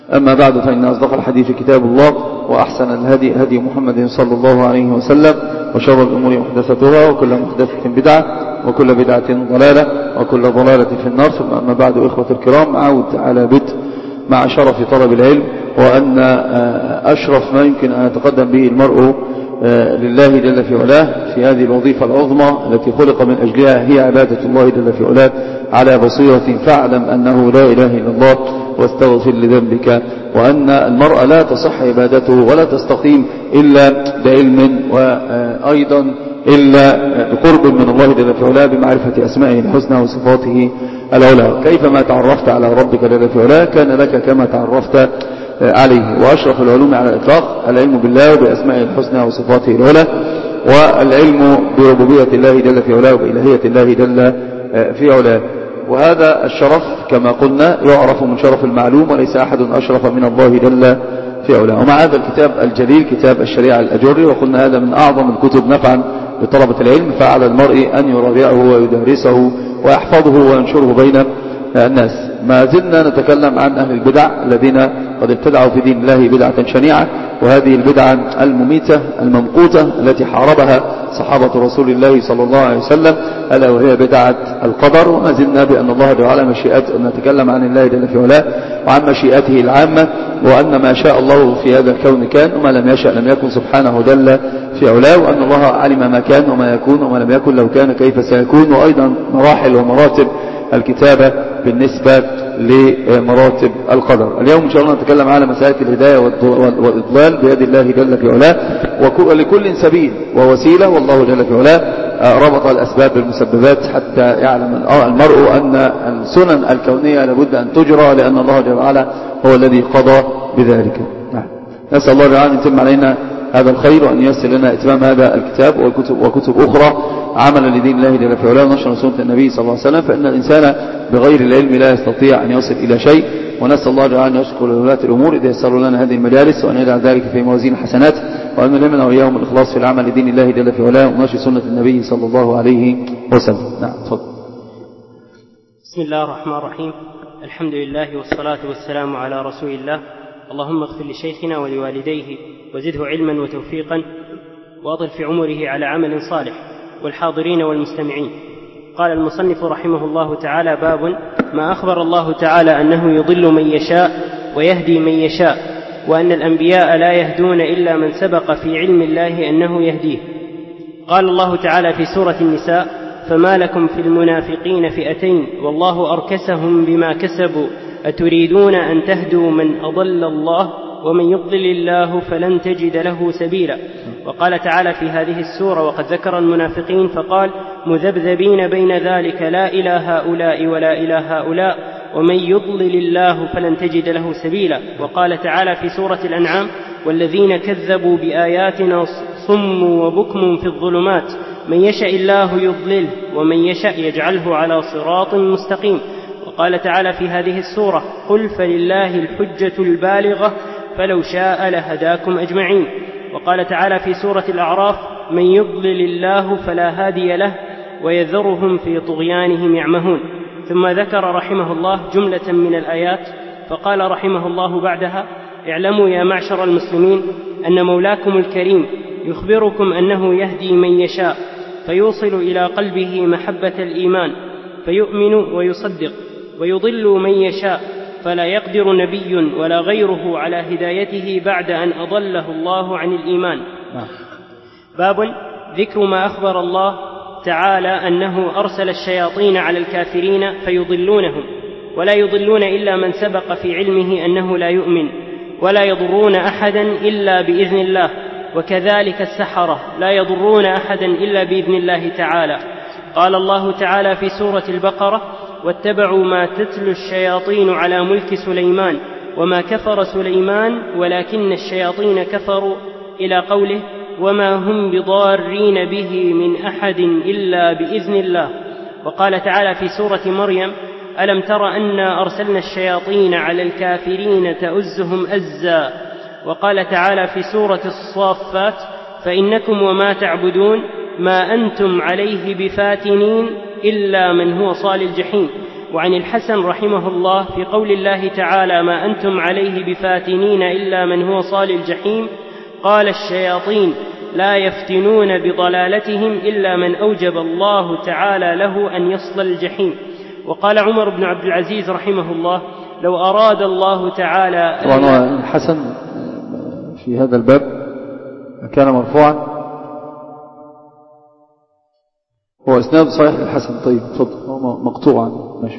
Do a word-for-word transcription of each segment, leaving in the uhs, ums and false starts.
أما بعد، فإن أصدق الحديث كتاب الله، وأحسن الهدي هدي محمد صلى الله عليه وسلم، وشر الأمور محدثتها، وكل محدثة بدعة، وكل بدعة ضلالة، وكل ضلالة في النار. ثم أما بعد، إخوة الكرام، عود على بدء مع شرف طلب العلم، وأن أشرف ما يمكن أن يتقدم به المرء لله جل في علاه في هذه الوظيفة العظمى التي خلق من أجلها هي عبادة الله جل في علاه على بصيرة. فاعلم أنه لا إله إلا الله واستغفر لذنبك، وأن المرء لا تصح عبادته ولا تستقيم إلا بعلم، وأيضا إلا بقرب من الله جل في علاه بمعرفة أسمائه الحسنى وصفاته العلى. كيفما تعرفت على ربك جل في علاه كان لك كما تعرفت عليه. وأشرف العلوم على الإطلاق العلم بالله وبأسمائه الحسنى وصفاته العلى، والعلم بربوبية الله جل في علاه وبإلهية الله جل في علاه. وهذا الشرف كما قلنا يعرف من شرف المعلوم، وليس أحد أشرف من الله جل في علاه. ومع هذا الكتاب الجليل كتاب الشريعة الأجري، وقلنا هذا من أعظم الكتب نفعا لطلبة العلم، فعلى المرء أن يراجعه ويدرسه ويحفظه وينشره بين الناس. ما زلنا نتكلم عن أهل البدع الذين قد ابتدعوا في دين الله بدعة شنيعة، وهذه البدعة المميتة الممقوتة التي حاربها صحابة رسول الله صلى الله عليه وسلم، ألا وهي بدعة القدر. وما زلنا بأن الله تعالى مشيئته، نتكلم عن الله جل في علاه وعن مشيئته العامة، وأن ما شاء الله في هذا الكون كان، وما لم يشأ لم يكن سبحانه جل في علاه، وأن الله علم ما كان وما يكون وما لم يكن لو كان كيف سيكون، وأيضا مراحل ومراتب الكتابة بالنسبة لمراتب القدر. اليوم إن شاء الله نتكلم على مسائل الهداية والإضلال بيد الله جل في علاه، ولكل سبيل ووسيلة، والله جل في علاه ربط الأسباب بالمسببات حتى يعلم المرء أن السنن الكونية لابد أن تجرى، لأن الله جل وعلا هو الذي قضى بذلك. نسأل الله تعالى أن يتم علينا هذا الخير، وأن ييسر لنا إتمام هذا الكتاب وكتب, وكتب أخرى عملا لدين الله جل في علاه ونشر سنة النبي صلى الله عليه وسلم، فإن الإنسان بغير العلم لا يستطيع أن يصل إلى شيء. ونسأل الله تعالى أن يشكر لولاة الأمور إذا يسروا لنا هذه المجالس، وأن يجعل ذلك في موازين الحسنات، وأن يلهمنا وإياهم الإخلاص في العمل لدين الله جل في علاه ونشر سنة النبي صلى الله عليه وسلم. نعم، تفضل. بسم الله الرحمن الرحيم. الحمد لله والصلاة والسلام على رسول الله. اللهم اغفر لشيخنا ولوالديه وزده علما وتوفيقا، وأطل في عمره على عمل صالح، والحاضرين والمستمعين. قال المصنف رحمه الله تعالى: باب ما أخبر الله تعالى أنه يضل من يشاء ويهدي من يشاء، وأن الأنبياء لا يهدون إلا من سبق في علم الله أنه يهديه. قال الله تعالى في سورة النساء: فما لكم في المنافقين فئتين والله أركسهم بما كسبوا أتريدون أن تهدوا من أضل الله ومن يضلل الله فلن تجد له سبيلا. وقال تعالى في هذه السورة وقد ذكر المنافقين فقال: مذبذبين بين ذلك لا إلى هؤلاء ولا إلى هؤلاء ومن يضلل الله فلن تجد له سبيلا. وقال تعالى في سورة الأنعام: والذين كذبوا بآياتنا صم وبكم في الظلمات من يشاء الله يضلله ومن يشاء يجعله على صراط مستقيم. وقال تعالى في هذه السورة: قل فلله الحجة البالغة فلو شاء لهداكم أجمعين. وقال تعالى في سورة الأعراف: من يضلل الله فلا هادي له ويذرهم في طغيانهم يعمهون. ثم ذكر رحمه الله جملة من الآيات، فقال رحمه الله بعدها: اعلموا يا معشر المسلمين أن مولاكم الكريم يخبركم أنه يهدي من يشاء فيوصل إلى قلبه محبة الإيمان فيؤمن ويصدق، ويضل من يشاء فلا يقدر نبي ولا غيره على هدايته بعد أن أضله الله عن الإيمان. باب ذكر ما أخبر الله تعالى أنه أرسل الشياطين على الكافرين فيضلونهم، ولا يضلون إلا من سبق في علمه أنه لا يؤمن، ولا يضرون أحدا إلا بإذن الله، وكذلك السحرة لا يضرون أحدا إلا بإذن الله تعالى. قال الله تعالى في سورة البقرة: واتبعوا ما تتلو الشياطين على ملك سليمان وما كفر سليمان ولكن الشياطين كفروا، إلى قوله: وما هم بضارين به من أحد إلا بإذن الله. وقال تعالى في سورة مريم: ألم تر أنا أرسلنا الشياطين على الكافرين تؤزهم أزا. وقال تعالى في سورة الصافات: فإنكم وما تعبدون ما أنتم عليه بفاتنين إلا من هو صال الجحيم. وعن الحسن رحمه الله في قول الله تعالى: ما أنتم عليه بفاتنين إلا من هو صال الجحيم، قال: الشياطين لا يفتنون بضلالتهم إلا من أوجب الله تعالى له أن يصل الجحيم. وقال عمر بن عبد العزيز رحمه الله: لو أراد الله تعالى. طبعا الحسن في هذا الباب كان مرفوعا، هو إسناد صحيح للحسن. طيب تفضل، هو مقطوعا ماشي.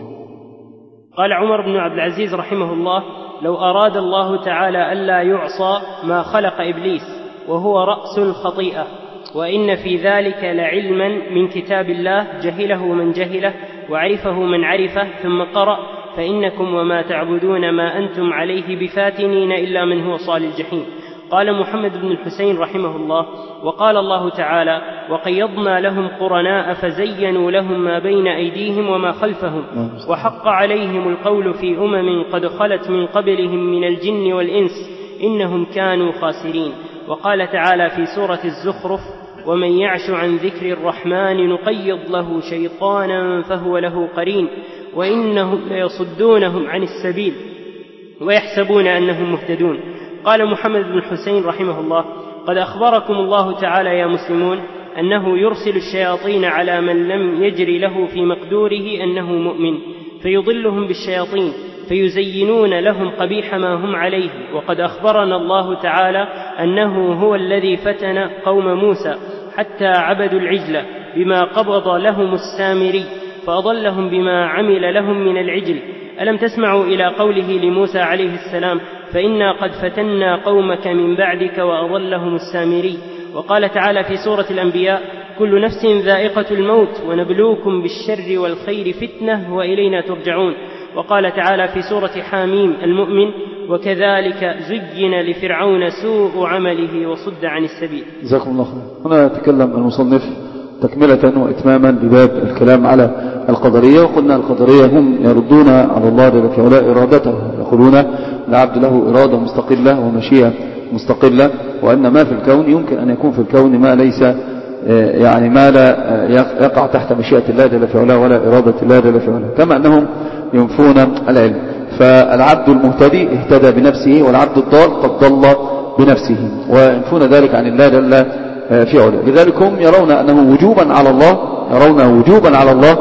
قال عمر بن عبد العزيز رحمه الله: لو أراد الله تعالى ألا يعصى ما خلق إبليس، وهو رأس الخطيئة، وإن في ذلك لعلما من كتاب الله جهله من جهله وعرفه من عرفه، ثم قرأ: فإنكم وما تعبدون ما أنتم عليه بفاتنين إلا من هو صال الجحيم. قال محمد بن الحسين رحمه الله: وقال الله تعالى: وقيضنا لهم قرناء فزينوا لهم ما بين أيديهم وما خلفهم، وحق عليهم القول في أمم قد خلت من قبلهم من الجن والإنس إنهم كانوا خاسرين. وقال تعالى في سورة الزخرف: ومن يعش عن ذكر الرحمن نقيض له شيطانا فهو له قرين وإنهم ليصدونهم عن السبيل ويحسبون أنهم مهتدون. قال محمد بن الحسين رحمه الله: قد أخبركم الله تعالى يا مسلمون أنه يرسل الشياطين على من لم يجري له في مقدوره أنه مؤمن، فيضلهم بالشياطين فيزينون لهم قبيح ما هم عليه. وقد أخبرنا الله تعالى أنه هو الذي فتن قوم موسى حتى عبدوا العجل بما قبض لهم السامري فأضلهم بما عمل لهم من العجل. ألم تسمعوا إلى قوله لموسى عليه السلام: فإنا قد فتنا قومك من بعدك وأضلهم السامري. وقال تعالى في سورة الأنبياء: كل نفس ذائقة الموت ونبلوكم بالشر والخير فتنة وإلينا ترجعون. وقال تعالى في سورة حاميم المؤمن: وكذلك زين لفرعون سوء عمله وصد عن السبيل. جزاكم الله خير. هنا يتكلم المصنف تكملة وإتماما لباب الكلام على القدرية، وقلنا القدرية هم يردون على الله جل في علاه إرادته، يقولون العبد له إرادة مستقلة ومشيئة مستقلة، وأن ما في الكون يمكن أن يكون في الكون ما ليس يعني ما لا يقع تحت مشيئة الله جل في علاه ولا إرادة الله جل في علاه، كما أنهم ينفون العلم. فالعبد المهتدي اهتدى بنفسه، والعبد الضال قد ضل بنفسه، وينفون ذلك عن الله جل في علاه. لذلك هم يرون أنه وجوبا على الله يرون وجوبا على الله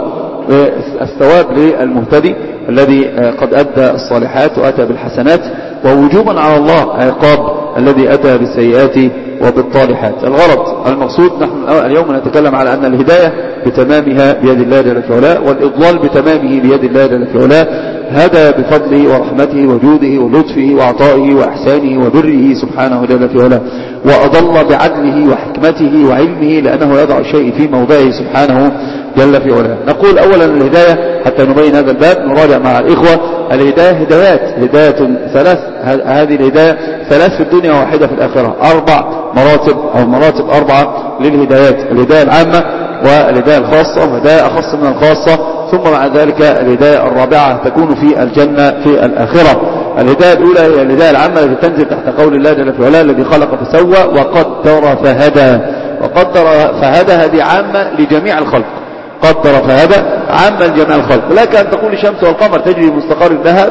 الثواب للمهتدي الذي قد أدى الصالحات وأتى بالحسنات، ووجوبا على الله عقاب الذي أتى بالسيئات وبالطالحات. الغرض المقصود، نحن اليوم نتكلم على أن الهداية بتمامها بيد الله جل في علاه، والإضلال بتمامه بيد الله جل في علاه. هدى بفضله ورحمته وجوده ولطفه وعطائه وإحسانه وبره سبحانه جل في علاه، وأضل بعدله وحكمته وعلمه، لأنه يضع الشيء في موضعه سبحانه جل في علاه. نقول أولا الهداية حتى نبين هذا الباب، نراجع مع الإخوة. الهداية هدايات، هداية ثلاث، هذه الهداية ثلاث في الدنيا وواحدة في الآخرة، أربع مراتب أو مراتب أربعة للهدايات: الهداية العامة والهداية الخاصة وهداية أخص من الخاصة، ثم مع ذلك الهداية الرابعة تكون في الجنة في الآخرة. الهداية الأولى هي الهداية العامة التي تنزل تحت قول الله جل في علاه: الذي خلق فسوى وقدر فهدى. وقدر فهدى هذه عامة لجميع الخلق، قدر فهدى عامة لجميع الخلق. لك أن تقول الشمس والقمر تجري مستقر لها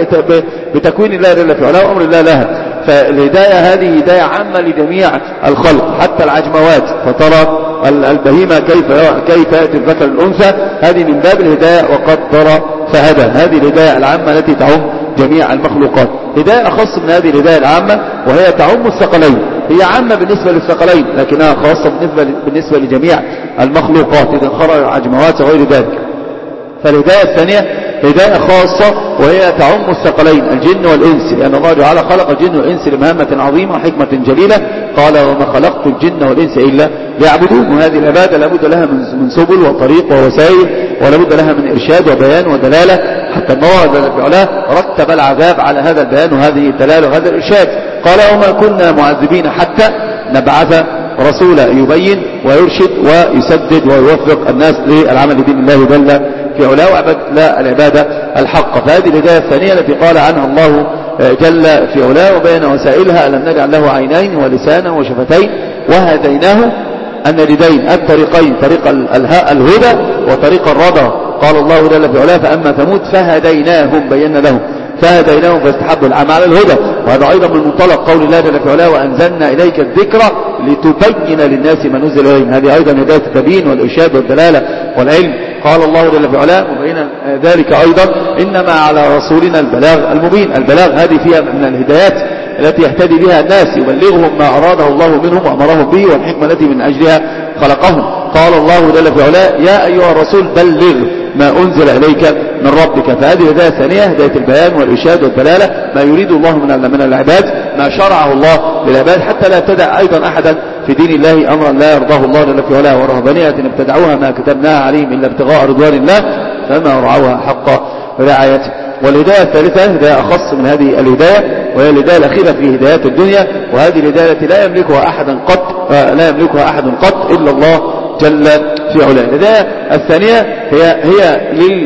بتكوين الله جل في علاه وأمر الله لها. فالهداية هذه هداية عامة لجميع الخلق حتى العجموات، فترى البهيمة كيف كيف يأتي الذكر الأنثى، هذه من باب الهداية وقدر فهدى. هذه الهداية العامة التي تعم جميع المخلوقات. هداية أخص من هذه الهداية العامة وهي تعم الثقلين، هي عامة بالنسبة للثقلين لكنها خاصة بالنسبة بالنسبة لجميع المخلوقات إذا خرج العجموات وغير ذلك. فالهداية الثانية هداية خاصة وهي تعم الثقلين الجن والإنس، لأن الله تعالى خلق الجن والإنس لمهمة عظيمة وحكمة جليلة، قال: وما خلقت الجن والإنس إلا ليعبدون. وهذه العبادة لابد لها من سبل وطريق ووسائل، ولابد لها من إرشاد وبيان ودلالة، حتى الله جل وعلا رتب العذاب على هذا البيان وهذه الدلالة وهذا الإرشاد. قال: وما كنا معذبين حتى نبعث رسولا يبين ويرشد ويسدد ويوفق الناس للعمل بدين الله جل في علاه وعبد لا العبادة الحق. فهذه الهداية الثانية التي قال عنها الله جل في علاه: وبين وسائلها ألم نجعل له عينين ولسانا وشفتين وهديناه النجدين، الطريقين، طريق الهدى وطريق الرضا. قال الله جل في علاه فأما ثمود فهديناهم بينا لهم فهديناهم فاستحبوا العمى على الهدى. وهذا أيضا من منطلق قول الله جل في علاه وأنزلنا إليك الذكرى لتبين للناس ما نزل إليهم. هذه أيضا هداية التبيين والإرشاد والدلالة والعلم. قال الله جل في علاه مبينا ذلك أيضا إنما على رسولنا البلاغ المبين. البلاغ هذه فيها من الهدايات التي يهتدي بها الناس يبلغهم ما أراده الله منهم وأمرهم به والحكمة التي من أجلها خلقهم. قال الله جل في علاه يا أيها الرسول بلغ ما أنزل إليك من ربك. فهذه الهداية الثانية هداية البيان والإرشاد والدلالة ما يريد الله من من العباد ما شرعه الله للعباد حتى لا يبتدع أيضا أحدا في دين الله أمرا لا يرضاه الله جل في علاه. ورهبانية ابتدعوها ما كتبناها عليهم إلا ابتغاء رضوان الله فما رعوها حق رعايته. والهداية الثالثة هداية أخص من هذه الهداية وهي الهداية الأخيرة في هدايات الدنيا. وهذه الهداية التي لا يملكها أحدا قط لا يملكها أحد قط إلا الله جل في علاه. الهداية الثانية هي هي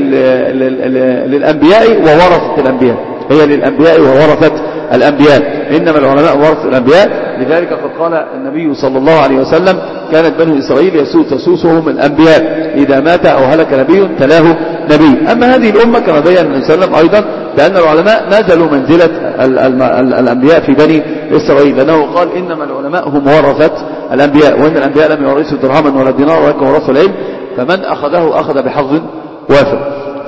للأنبياء وورثة الأنبياء. هي للأنبياء وورثة الأنبياء. إنما العلماء ورثة الأنبياء. لذلك قد قال النبي صلى الله عليه وسلم كانت بنو إسرائيل تسوسهم الأنبياء إذا مات أو هلك نبي تلاه نبي. أما هذه الأمة كما بين النبي صلى الله عليه وسلم أيضا بأن العلماء نزلوا منزلة الأنبياء في بني إسرائيل لأنه قال إنما العلماء هم ورثة الأنبياء وإن الأنبياء لم يورثوا درهما ولا دينار ولكن ورثوا العلم فمن أخذه أخذ بحظ وافر.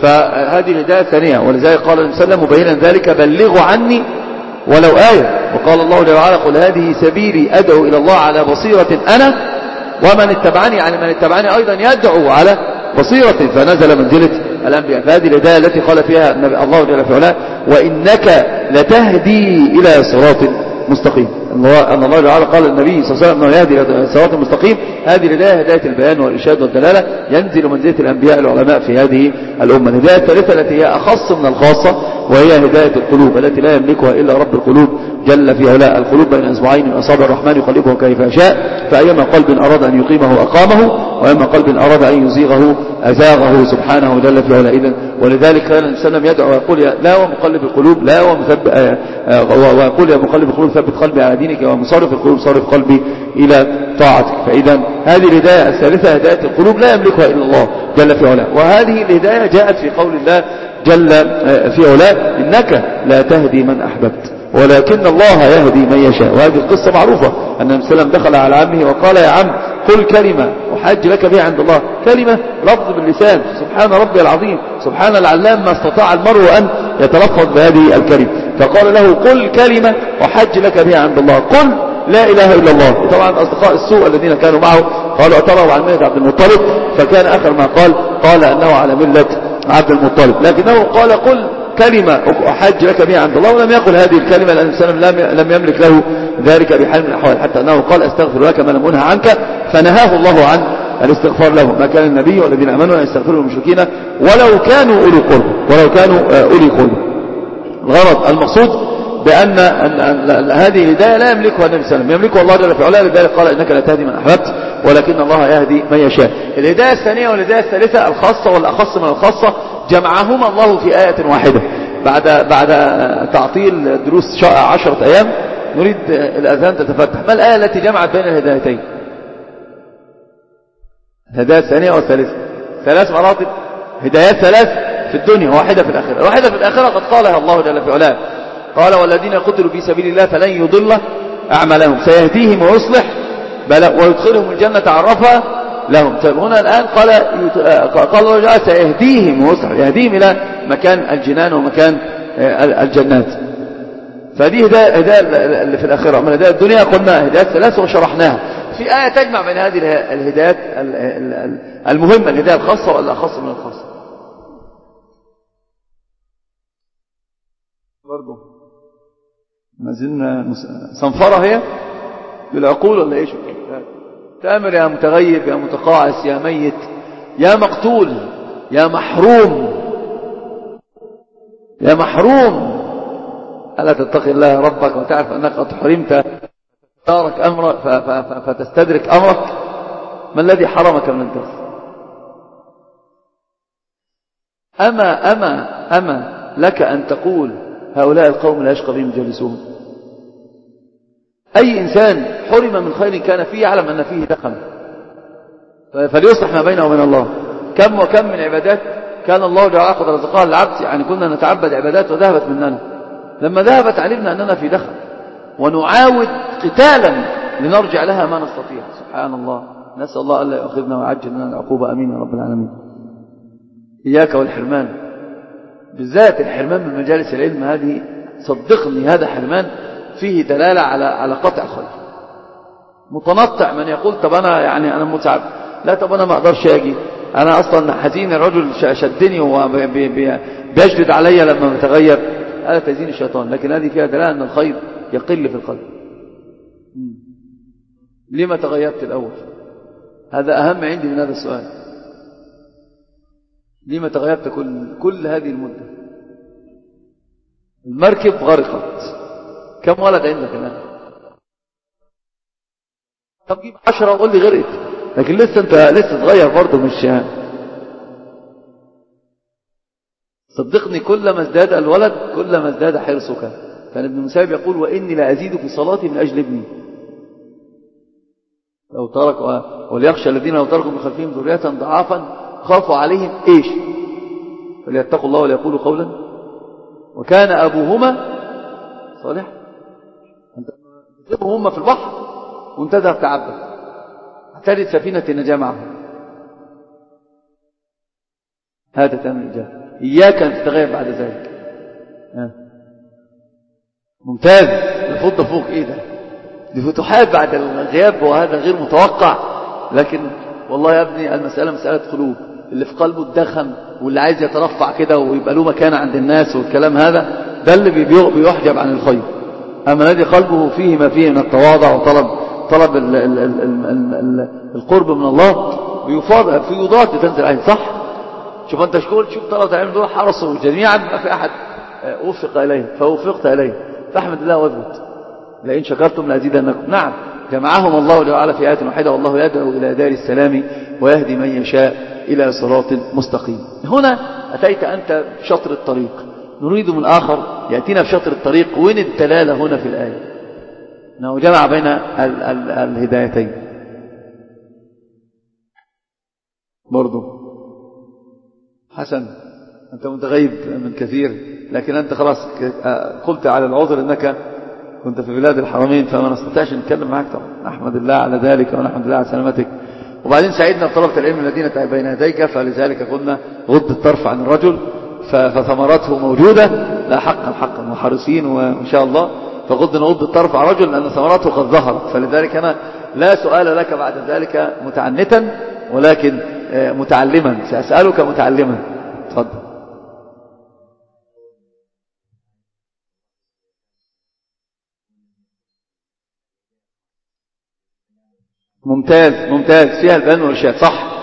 فهذه الهداية الثانية. ولذلك قال النبي صلى الله عليه وسلم مبينا ذلك بلغوا عني ولو آية. وقال الله جل وعلا قل هذه سبيلي أدعو إلى الله على بصيرة أنا ومن اتبعني يعني من اتبعني أيضا يدعو على بصيرة. فنزل منزلة الأنبياء. فهذه الهداية التي قال فيها الله جل في علاه وإنك لتهدي إلى صراط مستقيم. أن الله تعالى قال النبي صلى الله عليه وسلم أنه يهدي إلى صراط مستقيم. هذه الهداية هداية البيان والإرشاد والدلالة ينزل منزلة الأنبياء العلماء في هذه الأمة. الهداية الثالثة التي هي أخص من الخاصة وهي هداية القلوب التي لا يملكها إلا رب القلوب جل في علاه. القلوب بين أصبعين من أصابع الرحمن يقلبه كيف يشاء. فأيما قلب أراد أن يقيمه أقامه وأيما قلب أراد أن يزيغه أزاغه سبحانه جل في علاه. إذن ولذلك كان النبي صلى الله عليه وسلم يدعو ويقول لا ومقلب القلوب لا ومثبت ويقول يا مقلب القلوب ثبت قلبي على دينك ومصارف القلوب صارف قلبي إلى طاعتك. فإذا هذه الهداية الثالثة هداية القلوب لا يملكها إلا الله جل في علاه. وهذه الهداية جاءت في قول الله جل في علاه إنك لا تهدي من أحببت ولكن الله يهدي من يشاء. وهذه القصة معروفة أن النبي صلى الله عليه وسلم دخل على عمه وقال يا عم قل كلمة أحج لك بها عند الله. كلمة لفظ باللسان سبحان ربي العظيم سبحان العلام ما استطاع المرء أن يتلفظ بهذه الكلمة. فقال له قل كلمة أحج لك بها عند الله قل لا إله إلا الله. طبعا أصدقاء السوء الذين كانوا معه قالوا اعترضوا على ملة عبد المطلب فكان آخر ما قال قال أنه على ملة عبد المطلب لكنه قال قل كلمة أحج لك بها عند الله ولم يقل هذه الكلمة لأن الإنسان لم يملك له ذلك بحال من الأحوال حتى أنه قال أستغفر لك ما لم أنهى عنك فنهاه الله عن الاستغفار له. ما كان النبي والذين آمنوا أن يستغفروا للمشركين ولو كانوا أولي قرب ولو كانوا أولي قرب. الغرض المقصود بأن هذه الهداية لا يملكها النبي صلى الله عليه وسلم يملكها الله جل في علاه. لذلك قال إنك لا تهدي من أحببت ولكن الله يهدي من يشاء. الهداية الثانية والهداية الثالثة الخاصة والأخص من الخاصة جمعهما الله في آية واحدة. بعد بعد تعطيل دروس عشرة أيام نريد الأذهان تتفتح. ما الآية التي جمعت بين الهدايتين؟ الهداية الثانية والثالثة ثلاث مراتب هدايات ثلاث في الدنيا واحدة في الآخرة. واحدة في الآخرة قد قالها الله جل في علاه قال والذين قتلوا في سبيل الله فلن يضل أعمالهم سيهديهم ويصلح ويدخلهم الجنة عرفها لهم. طيب هنا الآن قال قال الله جل سيهديهم ويصلح يهديهم إلى مكان الجنان ومكان الجنات. فدي هداية اللي في الآخرة. من هداية الدنيا قلنا هدايات ثلاثة وشرحناها. في آية تجمع بين هذه الهدايات المهمة الهداية الخاصة والأخص من الخاصة. برضو ما زلنا صنفرة هي بالعقول ولا ايش؟ تامر يا متغيب يا متقاعس يا ميت يا مقتول يا محروم يا محروم ألا تتقي الله ربك وتعرف أنك قد حرمت فتستدرك أمرك, فتستدرك أمرك. ما الذي حرمك من الدرس؟ أما أما أما لك أن تقول هؤلاء القوم لا يشقى بهم جالسون. أي إنسان حرم من خير كان فيه يعلم أن فيه دخم فليصلح ما بينه وبين الله. كم وكم من عبادات كان الله جعل قد رزقها للعبد، يعني كنا نتعبد عبادات وذهبت مننا. لما ذهبت علمنا أننا في دخل، ونعاود قتالا لنرجع لها ما نستطيع. سبحان الله، نسأل الله ألا يؤاخذنا ويعجل لنا العقوبة. أمين يا رب العالمين. إياك والحرمان، بالذات الحرمان من مجالس العلم هذه، صدقني هذا حرمان فيه دلالة على على قطع الخير. متنطع من يقول طب أنا يعني أنا متعب، لا طب أنا ما أقدرش أجي، أنا أصلا حزين، الرجل شدني وبيجلد علي لما بتغير، هذا تزيين الشيطان. لكن هذه فيها دلالة أن الخير يقل في القلب. لما تغيبت الأول؟ هذا أهم عندي من هذا السؤال. لما تغيبت كل, كل هذه المدة؟ المركب غرقت، كم ولد عندك الآن؟ طب جيب عشرة وقول لي غرقت، لكن لسه أنت لسه تغير برضه، مش صدقني كلما ازداد الولد كلما ازداد حرصك. كان ابن مسيب يقول وإني لا أزيد في صلاتي من أجل ابني. لو ترك وليخشى الذين لو تركوا من خلفهم ذرية ضعافا خافوا عليهم إيش؟ فليتقوا الله وليقولوا قولا وكان أبوهما صالح. أنت تسيبهم هم في البحر وانت تذهب تعبد، هتجد سفينة النجاة معهم. هذا تأمين الإجابة. إياك أن تتغير بعد ذلك. ها. ممتاز. الفضة فوق إيه ده؟ دي فتوحات بعد الغياب، وهذا غير متوقع. لكن والله يا ابني المسألة مسألة قلوب. اللي في قلبه الدخن واللي عايز يترفع كده ويبقى له مكانة عند الناس والكلام هذا، ده اللي بيحجب عن الخير. أما الذي قلبه فيه ما فيه من التواضع وطلب طلب ال ال ال ال ال ال القرب من الله، بيفاض في يضاد لتنزل عليه. صح؟ شوف أنت شكول، شوف طلبة العلم دول حرصوا جميعا، ما في أحد وفق إليه فوفقت إليه، فاحمد الله واثبت لئن شكرتم لأزيدنكم. نعم، جمعهم الله جل وعلا في آية واحدة، والله يدعو إلى دار السلام ويهدي من يشاء إلى صراط مستقيم. هنا أتيت أنت بشطر الطريق، نريد من آخر يأتينا بشطر الطريق. وين الدلالة هنا في الآية؟ أنه جمع بين ال ال الهدايتين. برضو حسن، أنت متغيب من كثير، لكن أنت خلاص قلت على العذر أنك كنت في بلاد الحرمين، فما نستطيعش نتكلم معك طبعا. نحمد الله على ذلك ونحمد الله على سلامتك. وبعدين سعيدنا بطلبة العلم الذين بين يديك، فلذلك قلنا غض الطرف عن الرجل، فثمرته موجودة. لا حقا حقا وحريصين وإن شاء الله، فغض نغض الطرف عن الرجل لأن ثمرته قد ظهرت. فلذلك أنا لا سؤال لك بعد ذلك متعنتا، ولكن متعلما. سأسألك متعلما. تفضل. ممتاز ممتاز، فيها البيان والإرشاد. صح،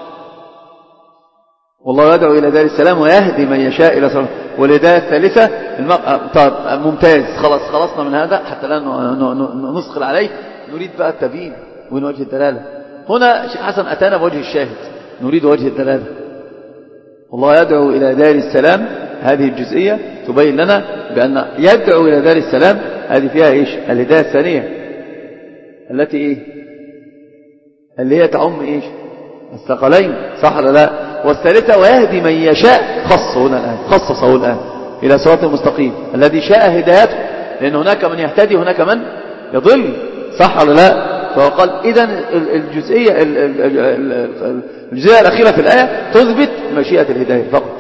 والله يدعو إلى دار السلام ويهدي من يشاء إلى صراط. والهداية الثالثة المق... طيب ممتاز، خلاص خلصنا من هذا حتى لا نثقل عليه. نريد بقى التبيين وين وجه الدلالة. هنا الشيخ حسن أتانا بوجه الشاهد، نريد وجه الدلالة. والله يدعو إلى دار السلام، هذه الجزئية تبين لنا بأن يدعو إلى دار السلام هذه فيها إيش؟ الهداية الثانية التي إيه؟ اللي هي تعم إيش؟ الثقلين. صح ولا لا؟ والثالثة ويهدي من يشاء، خصه هنا الآن، خصصه الآن إلى صراط المستقيم الذي شاء هدايته، لأن هناك من يهتدي هناك من يضل. صح ولا لا؟ فهو قال إذن الجزئية الجزئية الأخيرة في الآية تثبت مشيئة الهداية فقط.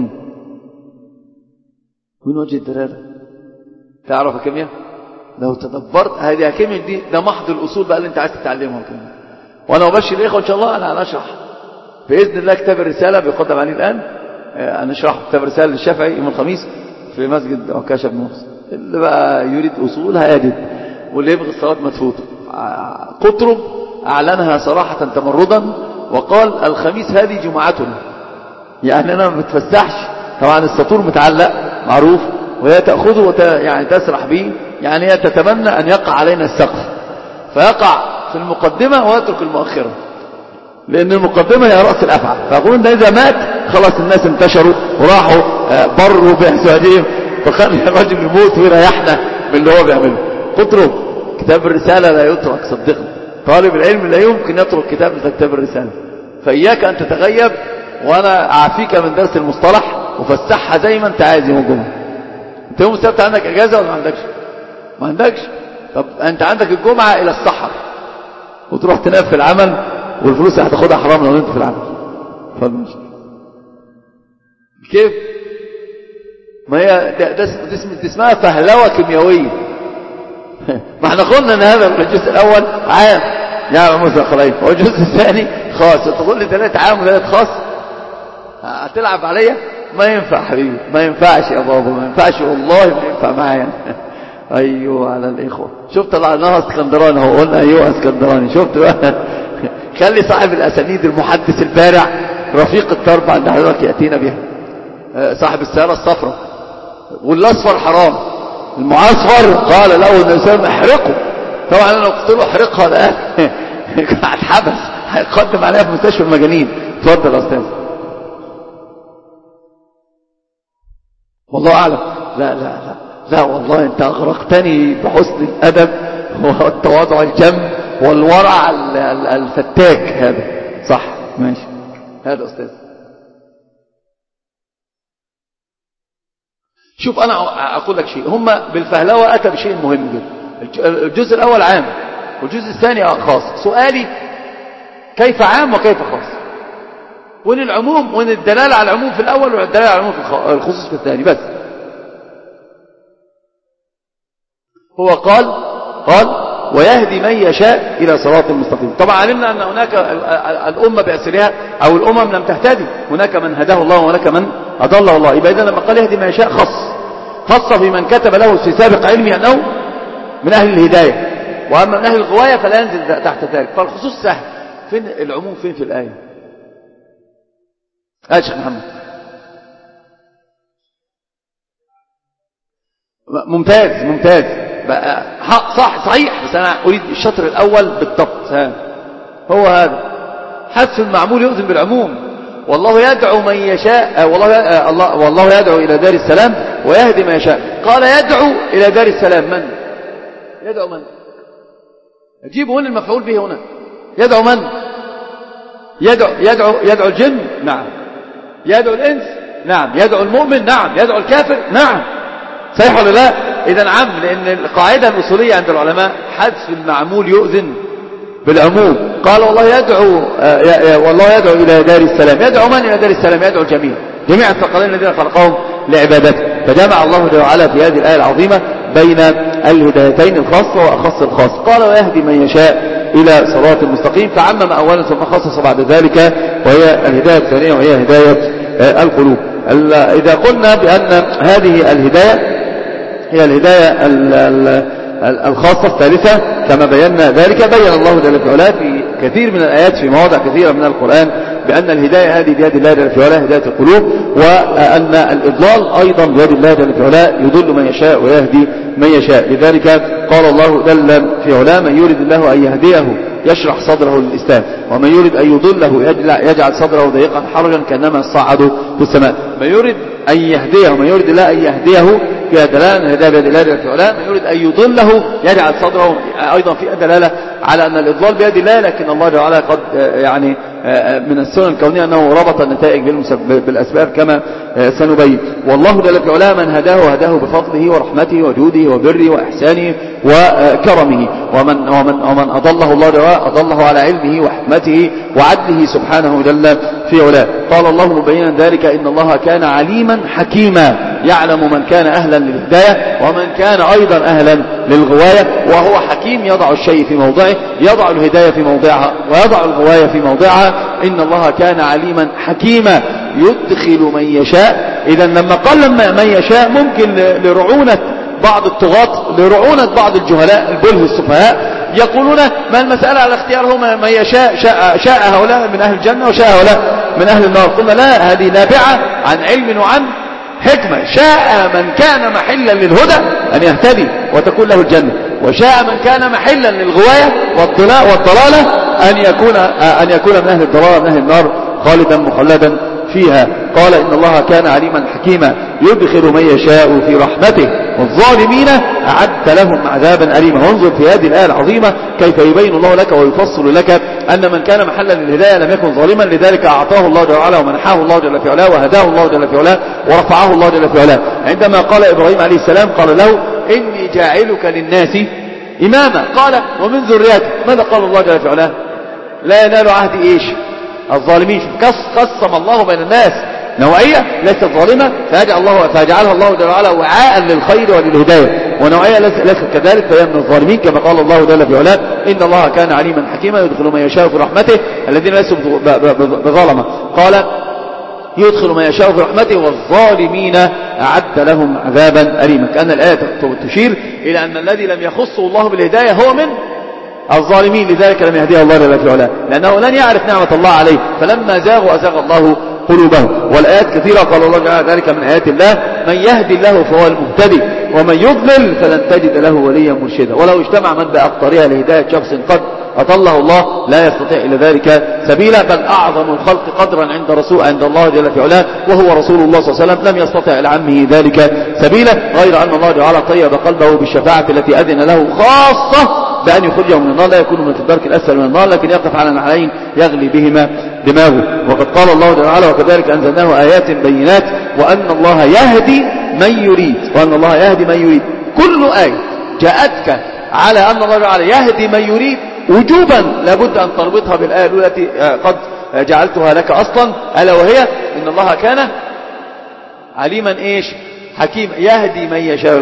من وجه الدلالة تعرف الكيمياء؟ لو تدبرت هذه الكيمياء دي، ده محض الأصول بقى اللي أنت عايز تتعلمها كمان. وأنا أبشر الإخوة إن شاء الله أنا هنشرح بإذن الله كتاب الرسالة بيقدم عليه الآن. هنشرح كتاب الرسالة للشافعي يوم الخميس في مسجد عكاشة بن محسن. اللي بقى يريد أصول هيجد، واللي يبغي الصلاة مدفوته. قطرب أعلنها صراحة تمردا وقال الخميس هذه جمعتنا، يعني أنا ما بتفسحش. طبعا السطور متعلق معروف، وهي تأخذه وت... يعني تسرح به، يعني هي تتمنى أن يقع علينا السقف، فيقع في المقدمة ويترك المؤخرة، لأن المقدمة هي رأس الأفعال. فأقول إن إذا مات خلاص الناس انتشروا وراحوا بروا بأسوادهم، فخلي الرجل يموت ويريحنا من اللي هو بيعمله. قطرب كتاب الرسالة لا يترك، صدقني طالب العلم لا يمكن يترك كتاب مثل كتاب الرسالة. فإياك أن تتغيب وانا اعفيك من درس المصطلح وفسحها زي ما انت عايز يوم الجمعه. انت يوم السبت عندك اجازه ولا ما عندكش؟ ما عندكش. طب انت عندك الجمعه الى السحر وتروح تنام في العمل والفلوس هتاخدها حرام لو انت في العمل. اتفضل. كيف؟ ما هي ده, ده, ده اسمها فهلوه كيميائيه. ما احنا قلنا ان هذا الجزء الاول عام يا موسى خليفه والجزء الثاني خاص. تقول لي ثلاث عام وثلاث خاص هتلعب عليا؟ ما ينفع حبيبي، ما ينفعش يا بابا، ما ينفعش والله، ما ينفع معايا. ايوه على الاخوه. شفت طلعناها اسكندراني اهو، قلنا ايوه اسكندراني. شفت بقى؟ خلي صاحب الاسانيد المحدث البارع رفيق الدرب عند حضرتك ياتينا بها. صاحب السياره الصفراء والاصفر حرام. المعصفر قال له النبي صلى الله عليه وسلم احرقه. طبعا انا لو قلت له احرقها الان هتحبس، هيقدم عليها في مستشفى المجانين. اتفضل يا استاذ. والله اعلم. لا لا لا لا والله انت اغرقتني بحسن الادب والتواضع الجم والورع الفتاك. هذا صح ماشي. هذا استاذ. شوف انا اقول لك شيء، هم بالفهلوه اتى بشيء مهم جدا. الجزء الاول عام والجزء الثاني خاص. سؤالي كيف عام وكيف خاص؟ وين العموم وين الدلاله على العموم في الاول والدلاله على العموم في الخصوص في الثاني؟ بس هو قال قال ويهدي من يشاء الى صراط المستقيم. طبعا علمنا ان هناك الامه باسرها او الامم لم تهتدي، هناك من هداه الله وهناك من اضله الله. يبقى اذا لما قال يهدي من يشاء خص خاصه بمن كتب له في سابق علمه انه من اهل الهدايه، واما من اهل الغوايه فلا ينزل تحت ذلك. فالخصوص سهل. فين العموم؟ فين في الايه؟ يا شيخ محمد. ممتاز ممتاز بقى صح صحيح. بس انا اريد الشطر الاول بالضبط. ها هو هذا حذف المعمول يؤذن بالعموم. والله يدعو من يشاء، والله الله والله يدعو الى دار السلام ويهدي من يشاء. قال يدعو الى دار السلام. من يدعو؟ من اجيب هنا المفعول به هنا. يدعو من؟ يدعو يدعو يدعو الجن؟ نعم. يدعو الانس؟ نعم. يدعو المؤمن؟ نعم. يدعو الكافر؟ نعم. صحيح ولا لا؟ اذا عم، لان القاعده الاصوليه عند العلماء حذف المعمول يؤذن بالعموم. قال والله يدعو والله يدعو الى دار السلام. يدعو من الى دار السلام؟ يدعو الجميع، جميع الثقلين الذين خلقهم لعبادته. فجمع الله جل وعلا في هذه الايه العظيمه بين الهدايتين الخاصه واخص الخاص. قال ويهدي من يشاء الى صراط المستقيم، فعمم اولا ثم خصص بعد ذلك، وهي الهدايه الثانيه وهي هدايه القلوب. اذا قلنا بان هذه الهدايه هي الهدايه الخاصة الثالثة كما بينا ذلك، بين الله جل وعلا في كثير من الآيات في مواضع كثيرة من القرآن بأن الهداية هذه بيد الله جل وعلا، هداية القلوب، وأن الإضلال أيضا بيد الله جل وعلا، يضل من يشاء ويهدي من يشاء. لذلك قال الله جل في علاه من يريد الله أن يهديه يشرح صدره للإسلام، ومن يريد أن يضله يجعل صدره ضيقا حرجا كأنما يصعد في السماء. من يريد أن يهديه ومن يريد الله أن يهديه فيها دلالة الهداية بيد الله جل وعلا. من يريد أن يضله يجعل صدره أيضا فيها دلالة على أن الإضلال بيد الله، لكن الله جل وعلا قد يعني من السنن الكونية أنه ربط النتائج بالأسباب كما سنبين. والله جل وعلا من هداه هداه بفضله ورحمته وجوده وبره وإحسانه وكرمه، ومن ومن ومن أضله الله جل وعلا أضله على علمه وحكمته وعدله سبحانه جل في علاه. قال الله مبينا ذلك إن الله كان عليما حكيما يعلم من كان أهلا للهداية ومن كان أيضا أهلا للغواية، وهو حكيم يضع الشيء في موضعه، يضع الهداية في موضعها ويضع الغواية في موضعها. إن الله كان عليما حكيما يدخل من يشاء. إذا لما قال من يشاء ممكن لرعونة بعض الطغاة، لرعونة بعض الجهلاء البله السفهاء يقولون ما المسألة على اختياره من يشاء، شاء, شاء هؤلاء من أهل الجنة وشاء هؤلاء من أهل النار. قلنا لا، هذه نابعة عن علم وعن حكمة. شاء من كان محلا للهدى أن يهتدي وتكون له الجنة، وشاء من كان محلا للغواية والضلالة أن يكون أن يكون من أهل الضلال من أهل النار خالدا مخلدا فيها. قال إن الله كان عليما حكيما يدخل من يشاء في رحمته والظالمين أعد لهم عذابا أليما. وانظر في هذه الآية العظيمة كيف يبين الله لك ويفصل لك أن من كان محلا للهداية لم يكن ظالما، لذلك أعطاه الله جل وعلا ومنحاه الله جل في علاه وهداه الله جل في علاه ورفعه الله جل في علاه. عندما قال إبراهيم عليه السلام قال له إني جاعلك للناس إماما، قال ومن ذريتك. ماذا قال الله جل في علاه؟ لا ينال عهد إيش الظالمين. قسم الله بين الناس نوعية ليست ظالمة فيجعل الله فيجعلها الله جل وعلا وعاء للخير وللهداية، ونوعية ليست كذلك فهي من الظالمين، كما قال الله جل في علاه إن الله كان عليما حكيما يدخل من يشاء في رحمته الذين ليسوا بظلمة. قال يدخل من يشاء في رحمته والظالمين أعد لهم عذابا أليما. كأن الآية تشير إلى أن الذي لم يخصه الله بالهداية هو من الظالمين، لذلك لم يهديه الله جل في علاه لأنه لن يعرف نعمة الله عليه، فلما زاغوا أزاغ الله قلوبهم. والآيات كثيرة قال الله تعالى ذلك من آيات الله من يهدي الله فهو المهتدي ومن يضلل فلن تجد له وليا مرشدا. ولو اجتمع من بأقطارها لهداية شخص قد أضله الله لا يستطيع إلى ذلك سبيلا، بل أعظم الخلق قدرا عند رسول عند الله جل في علاه وهو رسول الله صلى الله عليه وسلم لم يستطع لعمه ذلك سبيلا، غير أن الله تعالى طيب قلبه بالشفاعة التي أذن له خاصة بأن يخرجه من النار، لا يكون من الدرك الأسفل من النار لكن يقف على نعلين يغلي بهما دماغه. وقد قال الله تعالى وكذلك أنزلناه آيات بينات وأن الله يهدي من يريد وأن الله يهدي من يريد. كل آية جاءتك على أن الله تعالى يهدي من يريد وجوبا لابد أن تربطها بالآية الأولى التي قد جعلتها لك أصلا، ألا وهي إن الله كان عليما إيش حكيم يهدي من يشاء.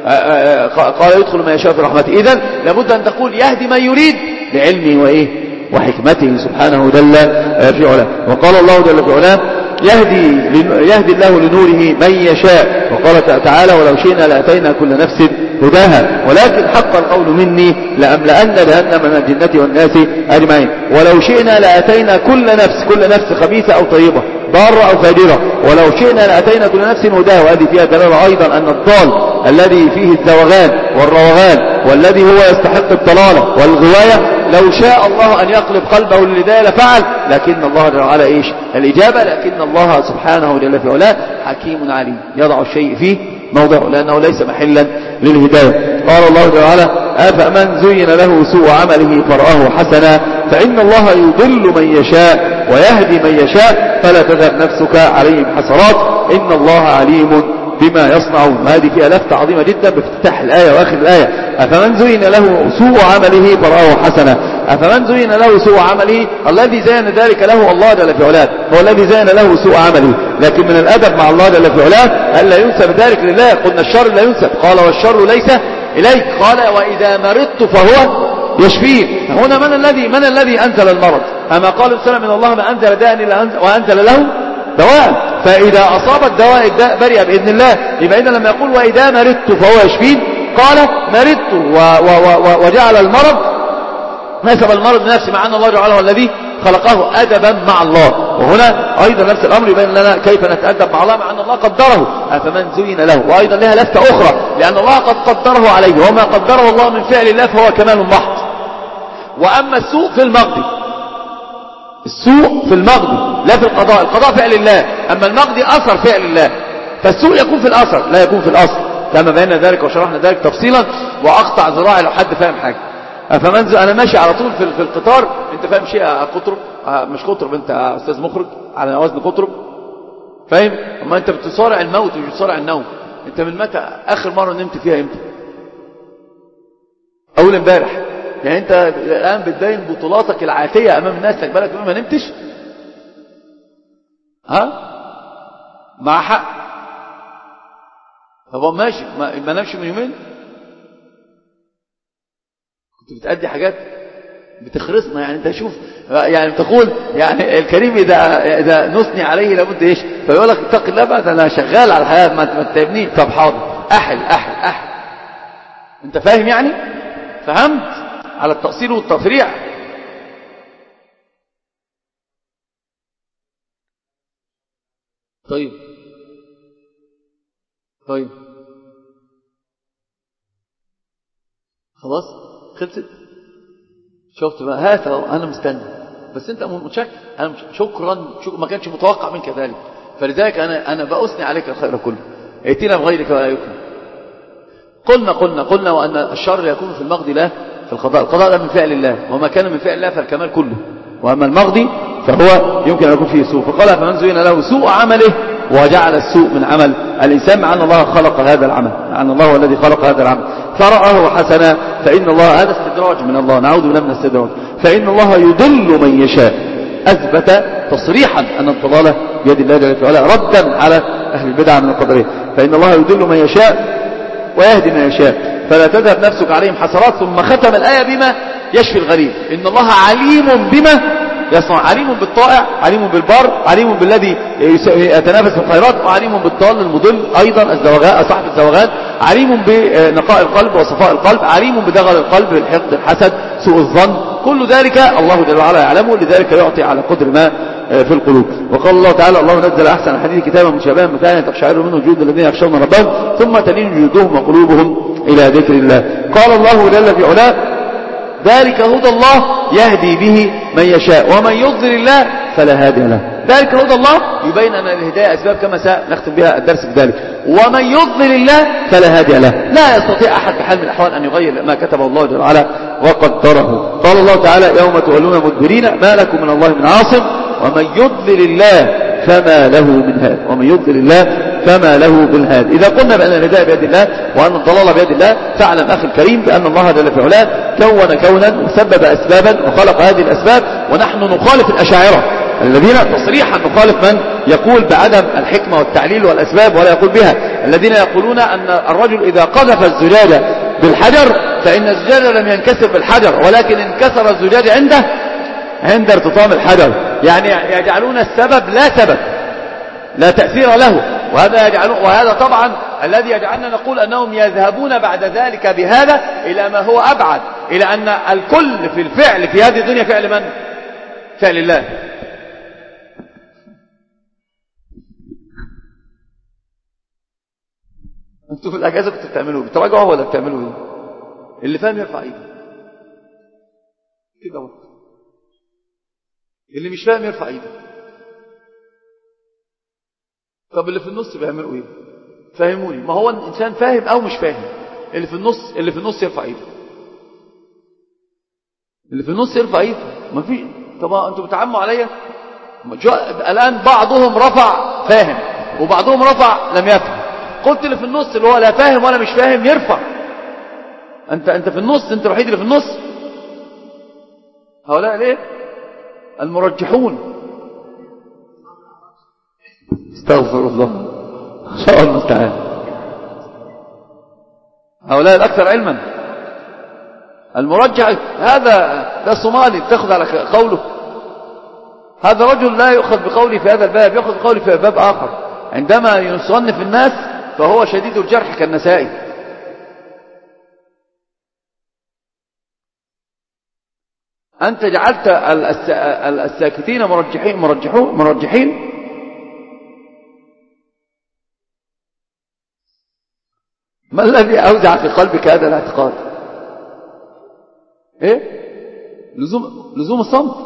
قال يدخل من يشاء في رحمته، إذن لابد أن تقول يهدي من يريد بعلمه وإيه وحكمته سبحانه جل في علاه. وقال الله جل في علاه يهدي, يهدي الله لنوره من يشاء. وقال تعالى ولو شئنا لأتينا كل نفس هداها ولكن حق القول مني لأملأن جهنم من الجنة والناس أجمعين. ولو شئنا لأتينا كل نفس كل نفس خبيثة أو طيبة ضارة أو فاجرة ولو شئنا لأتينا كل نفس هداها. وهذه فيها دلالة أيضا أن الضال الذي فيه الزوغان والروغان والذي هو يستحق الضلالة والغواية لو شاء الله أن يقلب قلبه للهداية لفعل، لكن الله جل وعلا إيش الإجابة، لكن الله سبحانه جل في علاه حكيم عليم يضع الشيء فيه موضعه لأنه ليس محلا للهداية. قال الله جل وعلا أفمن زين له سوء عمله فرآه حسنا فإن الله يضل من يشاء ويهدي من يشاء فلا تذهب نفسك عليهم حسرات إن الله عليم بما يصنعون. وهذه فيها لفتة عظيمة جدا بافتتاح الآية وآخر الآية. أفمن زين له سوء عمله فرآه حسنا. أفمن زين له سوء عمله الذي زين ذلك له الله جل في علاه هو الذي زين له سوء عمله، لكن من الأدب مع الله جل في علاه ألا ينسب ذلك لله. قلنا الشر لا ينسب، قال والشر ليس إليك، قال وإذا مرضت فهو يشفين. هنا من الذي من الذي أنزل المرض؟ أما قال السلام من الله ما أنزل داء إلا وأنزل له دواء، فإذا أصاب الدواء الداء برئ بإذن الله. يبقى إذا لما يقول وإذا مرضت فهو يشفين قال مرضت وجعل المرض نسب المرض لنفسه مع أن الله جعله الذي خلقه أدبا مع الله. وهنا أيضا نفس الأمر يبين لنا كيف نتأدب مع الله مع أن الله قدره. أفمن زين له، وأيضا لها لفتة أخرى لأن الله قد قدره عليه وما قدره الله من فعل الله فهو كمال محض. وأما السوء في المقضي، السوء في المقضي لا في القضاء، القضاء فعل الله، أما المقضي أثر فعل الله، فالسوء يكون في الأثر لا يكون في الأصل كما بينا ذلك وشرحنا ذلك تفصيلا. وأقطع ذراعي لو حد فاهم حاجة. فمن انا ماشي على طول في القطار، انت فاهم شيء قطرب مش قطرب، انت استاذ مخرج على وزن قطرب فاهم؟ اما انت بتصارع الموت ومش بتصارع النوم. انت من متى اخر مره نمت فيها امتى؟ اول امبارح. يعني انت الان بتبين بطولاتك العاتيه امام الناس لك بالك ما نمتش. ها مع حق. طب ماشي ما نمشي من يومين كنت بتأدي حاجات بتخرصنا. يعني انت شوف يعني تقول يعني الكريم إذا, إذا نثني عليه لابد إيش فيقول لك اتق الله بقى أنا شغال على الحياة ما تتعبني. طب حاضر أحل أحل أحل. انت فاهم يعني فهمت على التقصير والتفريع. طيب طيب خلاص خلصت. شفت بقى هات انا مستني بس انت متشكر، انا شكرا شكرا ما كانش متوقع منك ذلك، فلذلك انا انا بأثني عليك الخير كله. ائتنا بغيرك ولا يكون. قلنا قلنا قلنا وان الشر يكون في المقضي لا في القضاء. القضاء ده من فعل الله، وما كان من فعل الله فالكمال كله، واما المقضي فهو يمكن ان يكون فيه سوء. فقال فمن زين له سوء عمله وجعل السوء من عمل الانسان، مع ان الله خلق هذا العمل، مع ان الله هو الذي خلق هذا العمل فرآه حسنا، فإن الله هذا استدراج من الله، نعوذ بالله من الاستدراج. فإن الله يضل من يشاء، أثبت تصريحا أن الضلالة بيد الله جل وعلا، ردا على أهل البدع من القدرية. فإن الله يضل من يشاء ويهدي من يشاء، فلا تذهب نفسك عليهم حسرات. ثم ختم الآية بما يشفي الغريب، إن الله عليم بما يصنع، عليم بالطائع، عليم بالبر، عليم بالذي يتنافس في الخيرات، وعليم بالضال المضل أيضا الزواغاء صاحب الزواغات، عليم بنقاء القلب وصفاء القلب، عليم بدغل القلب، الحقد، الحسد، سوء الظن، كل ذلك الله جل وعلا يعلمه، لذلك يعطي على قدر ما في القلوب. وقال الله تعالى الله نزل أحسن الحديث كتابا متشابها مثلا تقشعر منه جلود الذين يخشون ربهم ثم تلين جلودهم وقلوبهم إلى ذكر الله. قال الله جل في علاه ذلك هدى الله يهدي به من يشاء ومن يضلل الله فلا هادي له. ذلك هدى الله يبين أن الهداية أسباب كما سنختم بها الدرس بذلك. ومن يضلل الله فلا هادي له، لا يستطيع أحد بحال من الأحوال أن يغير ما كتبه الله جل وعلا وقدره. قال الله تعالى يوم تولون مدبرين ما لكم من الله من عاصم ومن يضلل الله فما له من هاد، ومن يضلل الله فما له من هاد. إذا قلنا بأن الهداية بيد الله وأن الضلال بيد الله، فاعلم أخي الكريم بأن الله جل في علاه كون كونا وسبب أسبابا وخلق هذه الأسباب، ونحن نخالف الأشاعرة الذين تصريحا نخالف من يقول بعدم الحكمة والتعليل والأسباب ولا يقول بها، الذين يقولون أن الرجل إذا قذف الزجاجة بالحجر فإن الزجاجة لم ينكسر بالحجر ولكن انكسر الزجاج عنده عند ارتطام الحجر، يعني يجعلون السبب لا سبب لا تأثير له، وهذا يجعلون وهذا طبعا الذي يجعلنا نقول أنهم يذهبون بعد ذلك بهذا إلى ما هو أبعد، إلى أن الكل في الفعل في هذه الدنيا فعل من؟ فعل الله. انتوا في الأجازة كنتوا بتعملوا ايه؟ بتراجعوا ولا بتعملوا ايه؟ اللي فاهم يرفع ايده كده اهو، اللي مش فاهم يرفع ايده. طب اللي في النص بيعملوا ايه؟ فهموني. ما هو الانسان فاهم او مش فاهم، اللي في النص اللي في النص يرفع ايده، اللي في النص يرفع ايده. ما في. طب انتوا بتعموا عليا الان، بعضهم رفع فاهم وبعضهم رفع لم يفهم. قلت اللي في النص اللي هو لا فاهم ولا مش فاهم يرفع. انت انت في النص، انت الوحيد اللي في النص. هؤلاء ليه؟ المرجحون. استغفر الله ان شاء الله المستعان. هؤلاء الاكثر علما. المرجح هذا ده صومالي تاخذ على قوله، هذا رجل لا يؤخذ بقولي في هذا الباب، يأخذ بقولي في باب آخر. عندما يصنف الناس فهو شديد الجرح كالنسائي. أنت جعلت الساكتين مرجحين مرجحون مرجحين. ما الذي أوزع في قلبك هذا الاعتقاد؟ إيه؟ لزوم لزوم الصمت.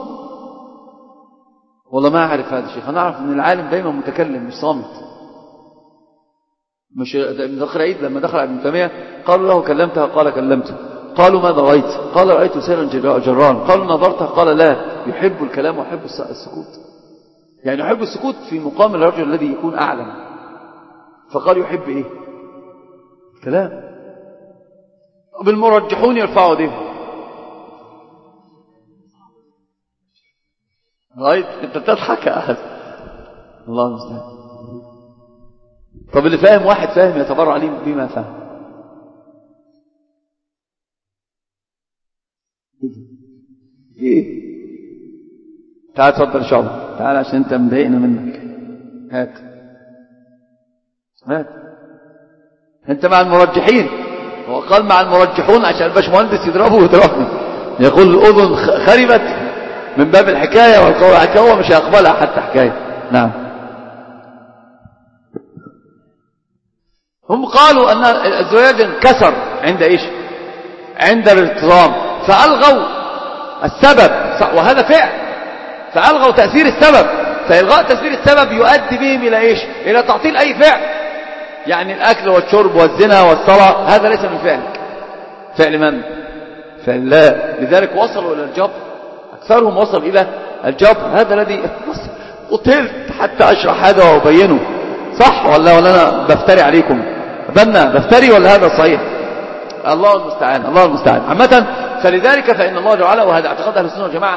والله ما أعرف هذا الشيء. أنا أعرف أن العالم دايما متكلم مش صامت. مش ابن دخل عيد لما دخل ابن تيمية قالوا له كلمتها؟ قال كلمته. قالوا ماذا رأيت؟ قال رأيت سيرا جران. قالوا نظرتها؟ قال لا، يحب الكلام ويحب السكوت، يعني يحب السكوت في مقام الرجل الذي يكون أعلم. فقال يحب إيه؟ الكلام. بالمرجحون يرفعوا ديه. رأيت انت بتضحك يا أحد. الله المستعان. طب اللي فاهم واحد فاهم يتبرع عليه بما فهم. ايه؟ تعال اتفضل شعبه، تعال عشان انت مضايقنا منك. هات هات. انت مع المرجحين. هو قال مع المرجحون عشان الباشمهندس يضربه ويضربني، يقول الاذن خربت من باب الحكايه والقول، هو مش هيقبلها حتى حكايه. نعم. هم قالوا أن الزجاج انكسر عند إيش؟ عند الارتطام، فألغوا السبب، وهذا فعل. فألغوا تأثير السبب. فإلغاء تأثير السبب يؤدي بهم إلى إيش؟ إلى تعطيل أي فعل. يعني الأكل والشرب والزنا والصلاة هذا ليس من فعلك. فعل من؟ فعل الله. لذلك وصلوا إلى الجبر، أكثرهم وصل إلى الجبر. هذا الذي قتلت حتى أشرح هذا وأبينه. صح ولا ولا أنا بفتري عليكم؟ بنا بفتري ولا هذا صحيح؟ الله المستعان، الله المستعان. عامة فلذلك فإن الله تعالى، وهذا اعتقاد أهل السنة والجماعة،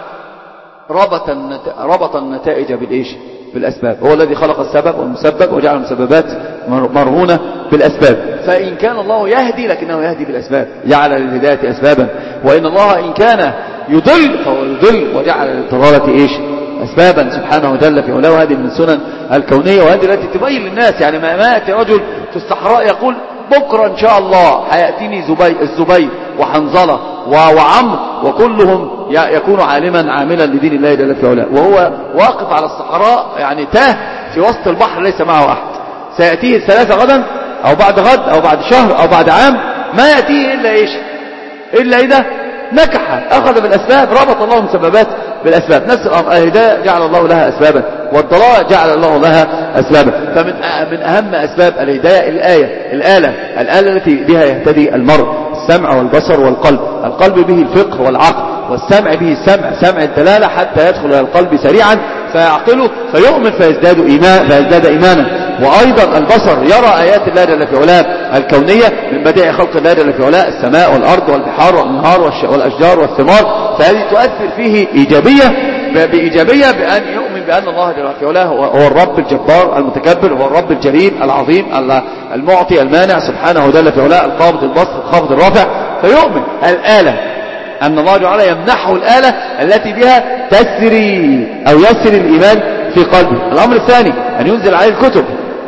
ربط ربط النتائج بالإيش؟ بالأسباب. هو الذي خلق السبب والمسبب وجعل المسببات مرهونة بالأسباب. فإن كان الله يهدي لكنه يهدي بالأسباب، جعل للهداية أسبابا. وإن الله إن كان يضل فهو يضل وجعل للضلالة إيش؟ أسبابا سبحانه وجل في علاه. هذه من السنن الكونية، وهذه التي تبين للناس. يعني ما يأتي رجل في الصحراء يقول بكرة إن شاء الله هيأتيني زبي الزبير وحنظلة وعمر وكلهم يكون عالما عاملا لدين الله جل في علاه، وهو واقف على الصحراء يعني تاه في وسط البحر ليس معه أحد. سيأتيه الثلاثة غدا أو بعد غد أو بعد شهر أو بعد عام، ما يأتيه إلا إيش؟ إلا إذا نكح، أخذ بالأسباب. ربط الله المسببات بالأسباب. نفس الأمر الهداية جعل الله لها أسبابا، والضلال جعل الله لها أسبابا. فمن من أهم أسباب الهداية الآية الآلة الآلة التي بها يهتدي المرء، السمع والبصر والقلب. القلب به الفقه والعقل، والسمع به السمع سمع الدلالة حتى يدخل إلى القلب سريعا فيعقله فيؤمن فيزداد إيمان فيزداد إيمانا. وأيضا البصر يرى آيات الله جل في علاه الكونية من بديع خلق الله جل في علاه، السماء والأرض والبحار والأنهار والأشجار والثمار. فهذه تؤثر فيه إيجابية بإيجابية بأن يؤمن بأن الله جل في علاه هو الرب الجبار المتكبر، هو الرب الجليل العظيم المعطي المانع سبحانه جل في علاه، القابض البسط الخافض الرافع. فيؤمن الآلة أن الله تعالى يمنحه الآلة التي بها تسري أو يسري الإيمان في قلبه. الأمر الثاني أن ينزل عليه الكتب،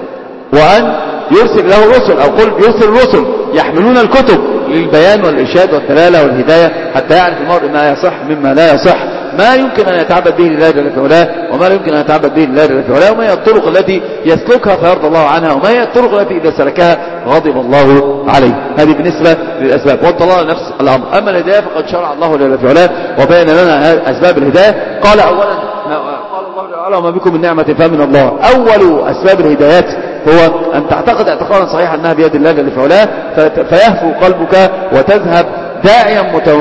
وأن يرسل له الرسل، أو قل يرسل الرسل يحملون الكتب للبيان والإرشاد والدلالة والهداية حتى يعرف المرء ما يصح مما لا يصح، ما يمكن أن يتعبد به لله جل في علاه وما لا يمكن أن يتعبد به لله جل في علاه، وما هي الطرق التي يسلكها فيرضى الله عنها، وما هي الطرق التي إذا سلكها غضب الله عليه. هذه بالنسبة للأسباب. والضلال نفس الأمر. أما الهداية فقد شرع الله جل في علاه وبين لنا أسباب الهداية. قال أولا قال الله تعالى وما بكم من نعمة فمن الله. أول أسباب الهدايات هو أن تعتقد اعتقادا صحيحا أنها بيد الله جل في علاه، فيهفو قلبك وتذهب داعيا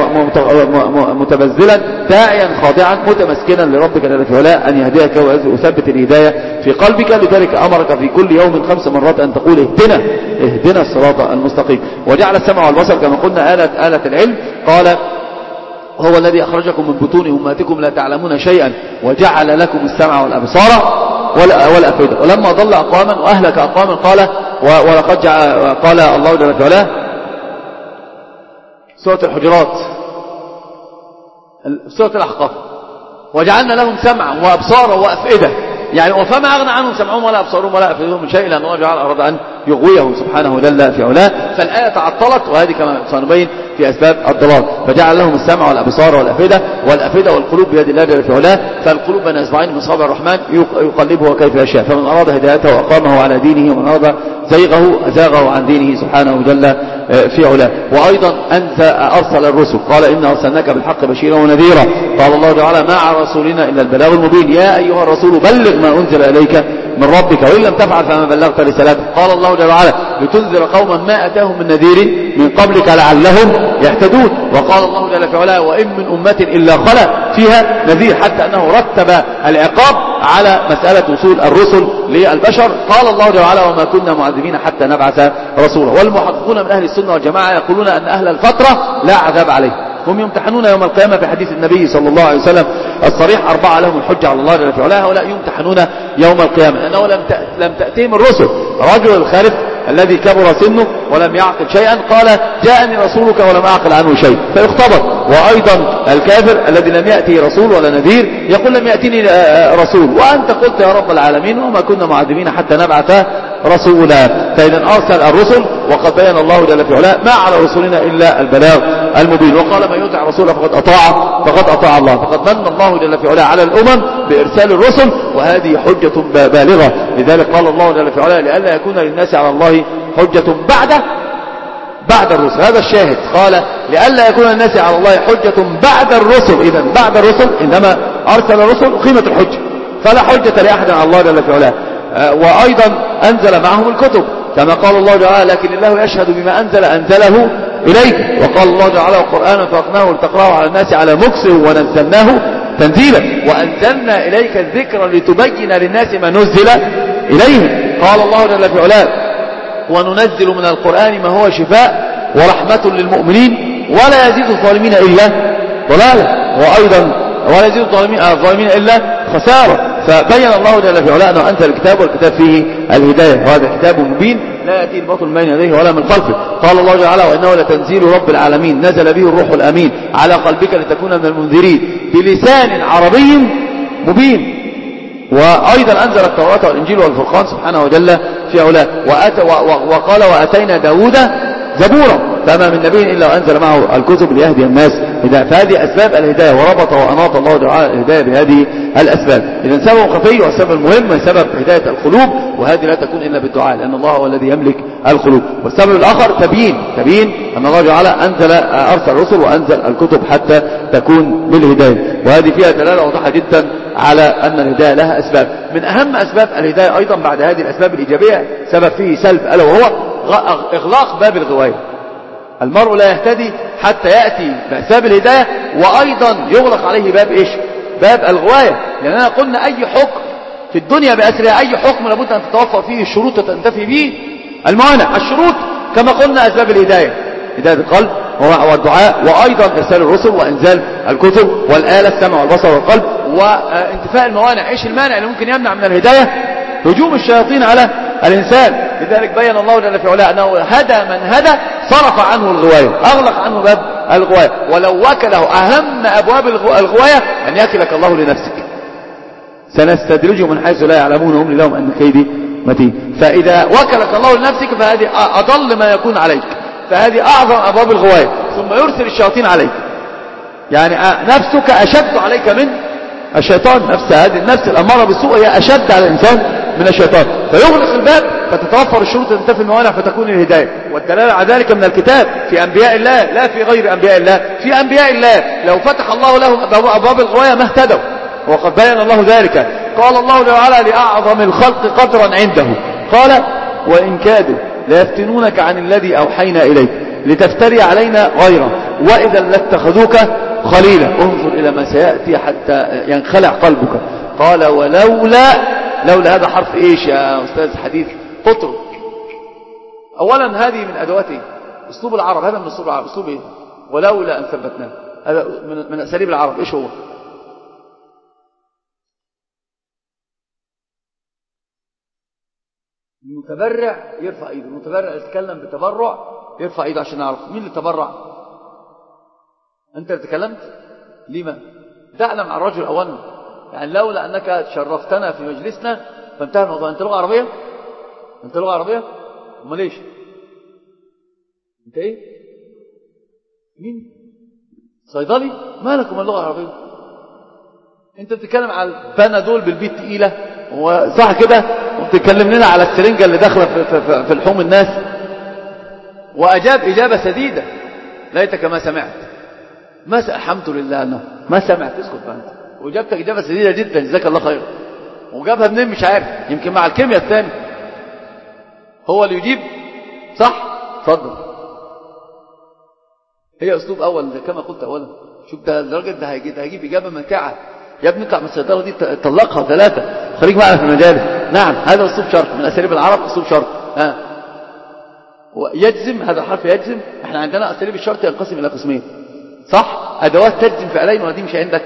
متبذلا، داعيا خاضعا متمسكنا لربك جل في علاه أن يهديك ويثبت الهداية في قلبك. لذلك أمرك في كل يوم خمس مرات أن تقول اهدنا اهدنا الصراط المستقيم. وجعل السمع والبصر كما قلنا آلة, آلة العلم. قال هو الذي أخرجكم من بطون أمهاتكم لا تعلمون شيئا وجعل لكم السمع والأبصار والأفئدة. ولما ضل أقواما وأهلك أقواما قال ولقد جعل قال الله جل في علاه سورة الحجرات سورة الأحقاف وجعلنا لهم سمعا وأبصارا وأفئدة. يعني وفما أغنى عنهم سمعهم ولا أبصارهم ولا أفئدهم من شيء، لأن الله جعل أراد أن يغويه سبحانه جل في علاه. فالآية تعطلت، وهذه كما سنبين في أسباب الضلال. فجعل لهم السمع والأبصار والأفئدة، والأفئدة والقلوب بيد الله جل في علاه. فالقلوب بين أصبعين من أصابع الرحمن يقلبه كيف يشاء. فمن أراد هدايته وأقامه على دينه، ومن أراد زيغه أزاغه عن دينه سبحانه جل في علاه. وأيضا أنت أرسل الرسل، قال إنا أرسلناك بالحق بشيرا ونذيرا. قال الله تعالى ما على رسولنا إلا البلاغ المبين. يا أيها الرسول بلغ ما أنزل إليك من ربك وإن لم تفعل فما بلغت رسالته. قال الله جل وعلا لتنذر قوما ما أتاهم من نذير من قبلك لعلهم يهتدون. وقال الله جل في علاه وإن من أمة إلا خلا فيها نذير، حتى أنه رتب العقاب على مسألة وصول الرسل للبشر. قال الله جل وعلا وما كنا معذبين حتى نبعث رسولا. والمحققون من أهل السنة والجماعة يقولون أن أهل الفترة لا عذاب عليهم، هم يمتحنون يوم القيامة في حديث النبي صلى الله عليه وسلم الصريح أربعة لهم الحجة على الله جل في علاه. هؤلاء يمتحنون يوم القيامة لأنه لم لم تأتيهم الرسل. رجل الخالف الذي كبر سنه ولم يعقل شيئا قال جاءني رسولك ولم أعقل عنه شيء فيختبر. وأيضا الكافر الذي لم يأتي رسول ولا نذير يقول لم يأتيني رسول وأنت قلت يا رب العالمين وما كنا معذبين حتى نبعث رسولا. فإذا أرسل الرسل وقد بين الله جل في علاه ما على رسولنا إلا البلاغ المبين. وقال من يطع رسوله فقد أطاع فقد أطاع الله. فقد من الله جل في علاه على الأمم بإرسال الرسل، وهذه حجة بالغة. لذلك قال الله جل في علاه لئلا يكون للناس على الله حجة بعد بعد الرسل. هذا الشاهد، قال لئلا يكون الناس على الله حجة بعد الرسل. إذا بعد الرسل إنما أرسل الرسل قيمة الحجة، فلا حجة لأحد على الله جل في علاه. وأيضا أنزل معهم الكتب كما قال الله تعالى لكن الله يشهد بما أنزل أنزله إليك. وقال الله تعالى وقرآنا فرقناه لتقرأه على الناس على مكث ونزلناه تنزيلا وأنزلنا إليك الذكر لتبين للناس ما نزل إليهم. قال الله جل في علاه وننزل من القرآن ما هو شفاء ورحمة للمؤمنين ولا يزيد الظالمين إلا ضلالا. وأيضا ولا يزيد الظالمين إلا خسارة. فبين الله جل في علاه أنه أنزل الكتاب والكتاب فيه الهداية وهذا كتاب مبين لا يأتي الباطل من يديه ولا من خلفه. قال الله تعالى وإنه لتنزيل رب العالمين نزل به الروح الأمين على قلبك لتكون من المنذرين بلسان عربي مبين. وأيضا أنزل التوراة والإنجيل والفرقان سبحانه وجل في علاه. وقال وأتينا داود زبورا فما من نبي إلا وأنزل معه الكتب ليهدي الناس هداية. فهذه أسباب الهداية وربط وأناط الله تعالى الهداية بهذه الأسباب. إذن سبب خفي والسبب المهم سبب هداية القلوب وهذه لا تكون إلا بالدعاء لأن الله هو الذي يملك القلوب. والسبب الآخر تبيين تبيين أن الله تعالى أنزل أرسل الرسل وأنزل الكتب حتى تكون بالهداية. وهذه فيها دلالة واضحة جدا على أن الهداية لها أسباب. من أهم أسباب الهداية أيضا بعد هذه الأسباب الإيجابية سبب فيه سلب ألا وهو إغلاق باب الغواية. المرء لا يهتدي حتى يأتي بأسباب الهداية وأيضا يغلق عليه باب إيش؟ باب الغواية. لأننا قلنا أي حكم في الدنيا بأسرها أي حكم لابد أن تتوفر فيه الشروط وتنتفي به الموانع. الشروط كما قلنا أسباب الهداية هداية القلب والدعاء وأيضا إرسال الرسل وإنزال الكتب والآلة السمع والبصر والقلب وانتفاء الموانع. إيش المانع اللي ممكن يمنع من الهداية؟ هجوم الشياطين على الإنسان. لذلك بين الله جل في علاه أنه هدى من هدى صرف عنه الغواية أغلق عنه باب الغواية. ولو وكله أهم أبواب الغواية أن يكلك الله لنفسك سنستدرجهم من حيث لا يعلمون هم لهم أن كيدي متين. فإذا وكلك الله لنفسك فهذه أضل ما يكون عليك فهذه أعظم أبواب الغواية. ثم يرسل الشياطين عليك يعني نفسك أشد عليك من الشيطان. نفس هذه النفس الأمارة بالسوء هي أشد على الإنسان من الشيطان فيغلق الباب فتتوفر الشروط وتنتفي الموانع فتكون الهداية. والدلالة على ذلك من الكتاب في أنبياء الله لا في غير أنبياء الله. في أنبياء الله لو فتح الله لهم أبواب الغواية ما اهتدوا وقد بين الله ذلك. قال الله تعالى لأعظم الخلق قدرا عنده قال وإن كادوا ليفتنونك عن الذي أوحينا إليك لتفتري علينا غيره وإذا لاتخذوك خليلا انظر إلى ما سيأتي حتى ينخلع قلبك. قال ولولا لولا هذا حرف إيش يا أستاذ حديث قطر. أولا هذه من أدوات إيه؟ أسلوب العرب. هذا من أسلوب العرب. أسلوب إيه؟ ولولا أن ثبتناه هذا من, من أساليب العرب. إيش هو؟ المتبرع يرفع إيده. المتبرع يتكلم بتبرع يرفع إيده عشان نعرف مين اللي تبرع. أنت اللي تكلمت لما تعلم عن الرجل أولا يعني لولا أنك شرفتنا في مجلسنا فانتهى الموضوع. أنت لغة عربية أنت لغة عربية أمال ليش أنت إيه مين صيدلي مالكم اللغة العربية. أنت بتتكلم على البنادول بالبيت تقيلة وصح كده وبتتكلم لنا على السرنجة اللي داخلة في, في, في, في لحوم الناس. وأجاب إجابة سديدة ليتك ما سمعت ما س... الحمد لله أنه ما سمعت اسكت بقى. وجابتك إجابة سديدة جدا جزاك الله خير. وجابها منين مش عارف يمكن مع الكيمياء الثاني هو اللي يجيب صح. اتفضل. هي أسلوب أول كما قلت أولا. شوف ده الراجل ده هيجيب, هيجيب إجابة ممتعة. يا ابني اطلع من السيطرة دي طلقها ثلاثة خليك معنا في المجالس. نعم هذا أسلوب شرط من أساليب العرب. أسلوب شرط ها يجزم هذا حرف يجزم. احنا عندنا أساليب الشرط ينقسم إلى قسمين صح. أدوات تجزم فعلين ودي مش عندك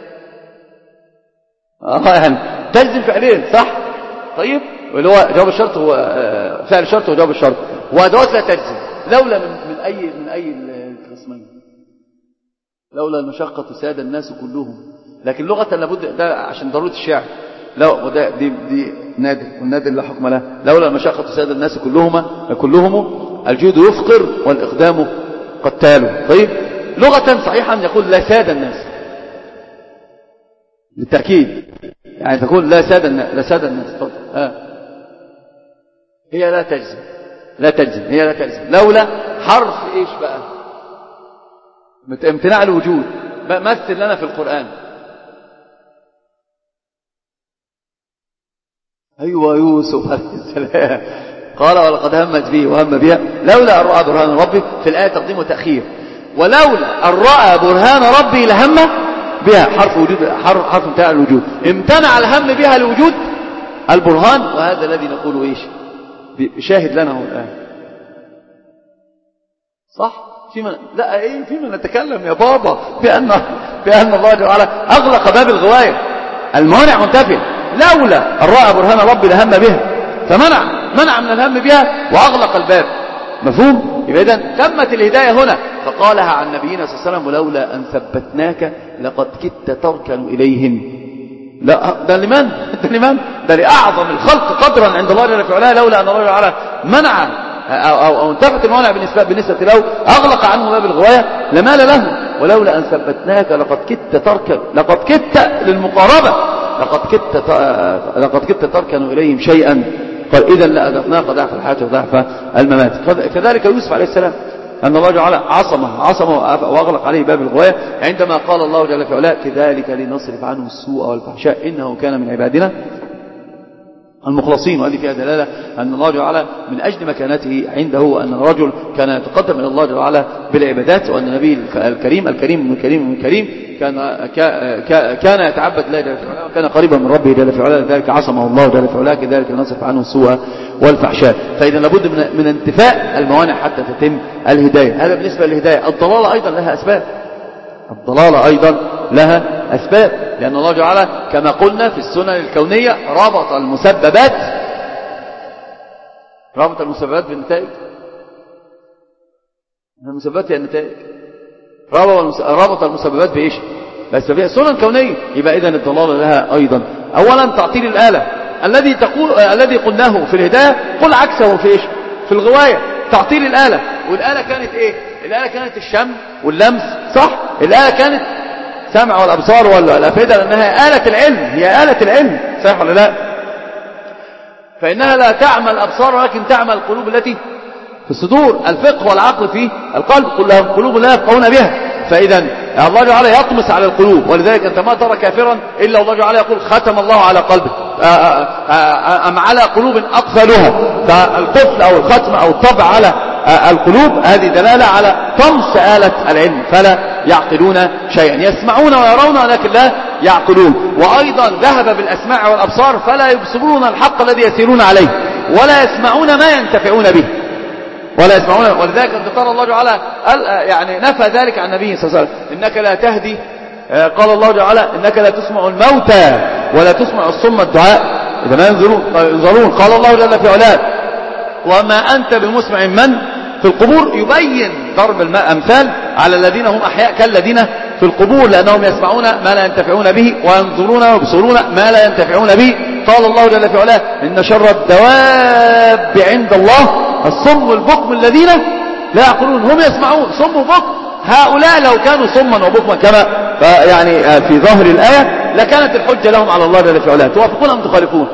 اه يعني تجزم فعلين صح. طيب واللي هو جواب الشرط هو فعل الشرط وجواب الشرط. وأدوات لا تجزم لولا من, من أي من أي القسمين. لولا المشقة ساد الناس كلهم. لكن لغة لابد ده عشان ضرورة الشعر. لا وده دي دي نادر والنادر لا حكم له. لولا المشقة ساد الناس كلهما كلهم الجود يفقر والإقدام قتال. طيب لغة صحيحة أن يقول لا ساد الناس بالتأكيد يعني تقول لا ساد الناس لا ساد الناس. ها هي لا تجزم لا تلزم، هي لا تلزم. لولا حرف ايش بقى؟ امتناع الوجود. مثل لنا في القرآن. أيوة يوسف عليه السلام قال ولقد همت به وهم بها لولا أن رأى برهان ربي، في الآية تقديم وتأخير. ولولا أن رأى برهان ربي لهم بها، حرف وجود، حرف, حرف امتناع الوجود. امتنع الهم بها الوجود البرهان، وهذا الذي نقوله ايش؟ شاهد لنا هو الآن. صح؟ فيما لا ايه فيما نتكلم يا بابا بأن بأن الله جل وعلا أغلق باب الغواية، الموانع منتفية. لولا أن رأى برهان ربي لهم بها، فمنع منع من الهم بها وأغلق الباب. مفهوم؟ يبقى إذن تمت الهداية هنا. فقالها عن نبينا صلى الله عليه وسلم ولولا أن ثبتناك لقد كدت تركن إليهم. لا ده لمن؟ ده لمن؟ ده لأعظم الخلق قدرا عند الله جل وعلا. لولا أن الله جل وعلا منع أو, أو, أو انتفت الموانع بالنسبة, بالنسبة له، أغلق عنه باب الغواية لمال له. ولولا أن ثبتناك لقد كدت تركن، لقد كدت للمقاربة، لقد كدت لقد كدت تركن إليهم شيئا. قال إذا لأذقناك ضعف الحياة وضعف الممات. كذلك يوسف عليه السلام أن الله جل وعلا عصمه عصمه وأغلق عليه باب الغواية عندما قال الله جل وعلا كذلك لنصرف عنه السوء والفحشاء إنه كان من عبادنا المخلصين. وهذه فيها دلالة أن الله جل وعلا من أجل مكانته عنده وأن الرجل كان يتقدم إلى الله جل وعلا بالعبادات، وأن النبي الكريم الكريم من كريم من كريم كان كان يتعبد الله جل وعلا وكان قريبا من ربه جل وعلا، لذلك عصمه الله جل وعلا كذلك نصرف عنه السوء والفحشاء. فإذا لابد من, من انتفاء الموانع حتى تتم الهداية. هذا بالنسبة للهداية. الضلالة أيضا لها أسباب، الضلالة أيضا لها أسباب، لأن الله جل وعلا كما قلنا في السنن الكونية ربط المسببات ربط المسببات بالنتائج. المسببات هي النتائج. ربط المسببات بإيش؟ بس فيها سنن كونية. يبقى إذن الضلالة لها أيضا أولا تعطيل الآلة الذي تقول الذي قلناه في الهداية قل عكسه في إيش؟ في الغواية. تعطيل الآلة، والآلة كانت إيه؟ الآلة كانت الشم واللمس، صح؟ الآلة كانت سمع والأبصار والأفئدة، لأنها آلة العلم، هي آلة العلم، صحيح ولا لا؟ فإنها لا تعمل الأبصار ولكن تعمل القلوب التي في الصدور. الفقه والعقل في القلب، قل لهم قلوب لا يفقهون بها. فإذا الله جل وعلا يطمس على القلوب، ولذلك أنت ما ترى كافرا إلا الله جل وعلا يقول ختم الله على قلبه أم على قلوب أقفلها. فالقفل أو الختم أو الطبع على القلوب هذه دلالة على طمس آلة العلم، فلا يعقلون شيئا. يسمعون ويرون ولكن لا يعقلون. وأيضا ذهب بالأسماع والأبصار فلا يبصرون الحق الذي يسيرون عليه، ولا يسمعون ما ينتفعون به، ولا يسمعون. ولذلك أنت ترى الله تعالى يعني نفى ذلك عن النبي صلى الله عليه وسلم. إنك لا تهدي، قال الله تعالى إنك لا تسمع الموتى ولا تسمع الصم الدعاء إذا ما ينظرون. قال الله جل في علاه وما أنت بمسمع من في القبور. يبين ضرب الأمثال على الذين هم أحياء كالذين في القبور، لأنهم يسمعون ما لا ينتفعون به وينظرون ويبصرون ما لا ينتفعون به. قال الله جل في علاه إن شر الدواب عند الله الصم والبكم الذين لا يعقلون. هم يسمعون صم وبكم. هؤلاء لو كانوا صما وبكما كما يعني في ظاهر الآية لكانت الحجة لهم على الله جل في علاه. توافقون أم تخالفون؟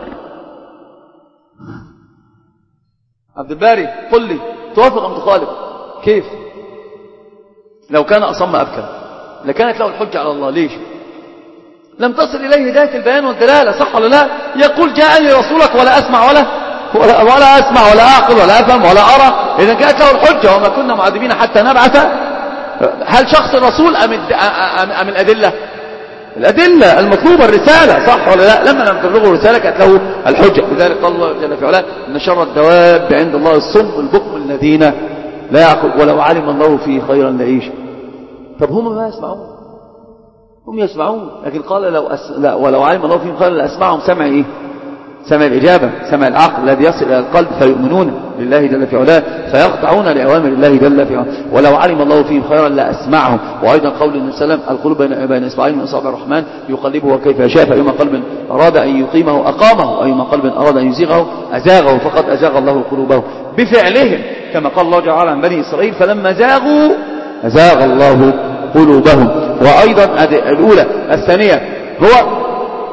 عبد الباري قل لي توافق أم تخالف؟ كيف؟ لو كان أصم أبكم لكانت له الحجة على الله. ليش؟ لم تصل إليه هداية البيان والدلالة، صح ولا لا؟ يقول جاءني رسولك ولا أسمع ولا ولا, ولا أسمع ولا أعقل ولا أفهم ولا أرى. إذا كانت له الحجة وما كنا معذبين حتى نبعث. هل شخص الرسول أم, أم الأدلة؟ الأدلة المطلوبة الرسالة، صح ولا لا؟ لما لم تبلغه الرسالة كانت له الحجة. لذلك قال الله جل في علاه إن شر الدواب عند الله الصم والبكم الذين لا يعقل ولو علم الله فيه خيرا لعيش. طب هم ما يسمعون، هم يسمعون لكن قال لو أس... لا ولو علم الله فيهم خيرا لأسمعهم. سمع إيه؟ سمع الإجابة، سمع العقل الذي يصل إلى القلب فيؤمنون لله جل في علاه فيخضعون لأوامر الله جل في علاه. ولو علم الله فيهم خيرا لأسمعهم. وأيضا قول النبي صلى الله عليه وسلم القلوب بين, بين إصبعين من أصابع الرحمن يقلبه كيف يشاء، فأيما قلب أراد أن يقيمه أقامه وأيما قلب أراد أن يزيغه أزاغه، فقد أزاغ الله قلوبهم بفعلهم كما قال الله تعالى عن بني إسرائيل فلما زاغوا أزاغ الله قلوبهم. وأيضا الأولى. الثانية هو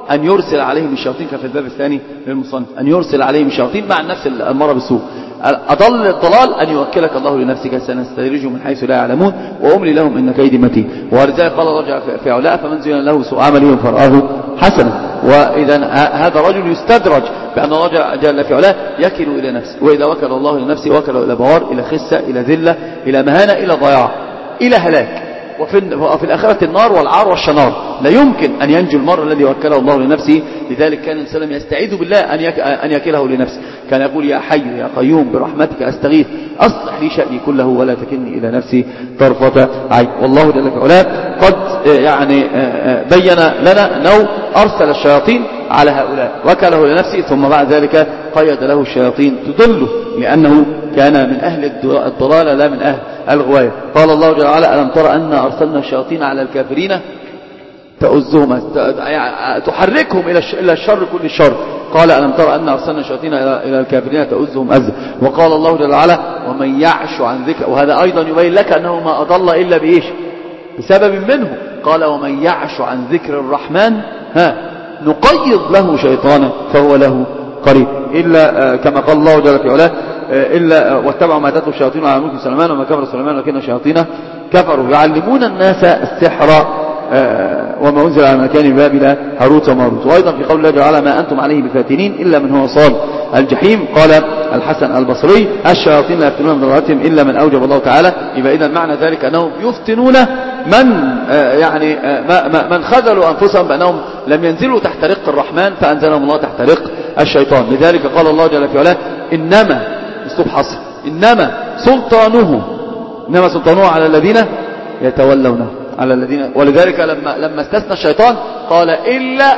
أن يرسل عليهم الشياطين كفي الباب الثاني للمصنف، أن يرسل عليهم الشياطين مع النفس الأمارة بالسوء. أضل الضلال أن يوكلك الله لنفسك، سنستدرجهم من حيث لا يعلمون وأملي لهم إن كيدي متين. ولذلك قال الله في علاء فمن زين له سوء عمله فرآه حسنا. وإذا هذا رجل يستدرج بأن الله جل في علاء يكل إلى نفسه، وإذا وكل الله لنفسه وكل إلى بوار، إلى خسة، إلى ذلة، إلى مهانة، إلى ضياع، إلى هلاك، وفي الآخرة النار والعار والشنار. لا يمكن أن ينجو المرء الذي وكله الله لنفسه. لذلك كان السلام يستعيذ بالله أن يكله لنفسه، كان يقول يا حي يا قيوم برحمتك أستغيث أصلح لي شأني كله ولا تكلني إلى نفسي طرفة عين. والله جل وعلا قد يعني بين لنا أنه أرسل الشياطين على هؤلاء وكله لنفسه، ثم بعد ذلك قيد له الشياطين تضله لأنه كان من أهل الضلال لا من أهل الغواية. قال الله جل وعلا ألم ترى أن أرسلنا الشياطين على الكافرين تؤزهم تحركهم إلى الشر كل الشر. قال ألم ترى أن أرسلنا الشياطين إلى الكافرين تؤزهم أزا. وقال الله جل وعلا ومن يعش عن ذكر، وهذا أيضا يبين لك أنه ما أضل إلا بإيش؟ بسبب منه. قال ومن يعش عن ذكر الرحمن ها نقيض له شيطانا فهو له قريب. إلا كما قال الله جل وعلا إلا واتبعوا ما تتلو الشياطين على ملك سليمان وما كفر سليمان ولكن الشياطين كفروا يعلمون الناس السحر وما أنزل على مكان بابل هاروت وماروت. وأيضا في قول الله جل وعلا ما أنتم عليه بفاتنين إلا من هو صال الجحيم. قال الحسن البصري الشياطين لا يفتنون من ضلالتهم إلا من أوجب الله تعالى. يبقى إذن معنى ذلك أنهم يفتنون من يعني من خذلوا أنفسهم بأنهم لم ينزلوا تحت رق الرحمن فأنزلهم الله تحت رق الشيطان. لذلك قال الله جل وعلا إنما اسلوب حصر إنما سلطانه إنما سلطانه على الذين يتولونه على الذين. ولذلك لما لما استثنى الشيطان قال إلا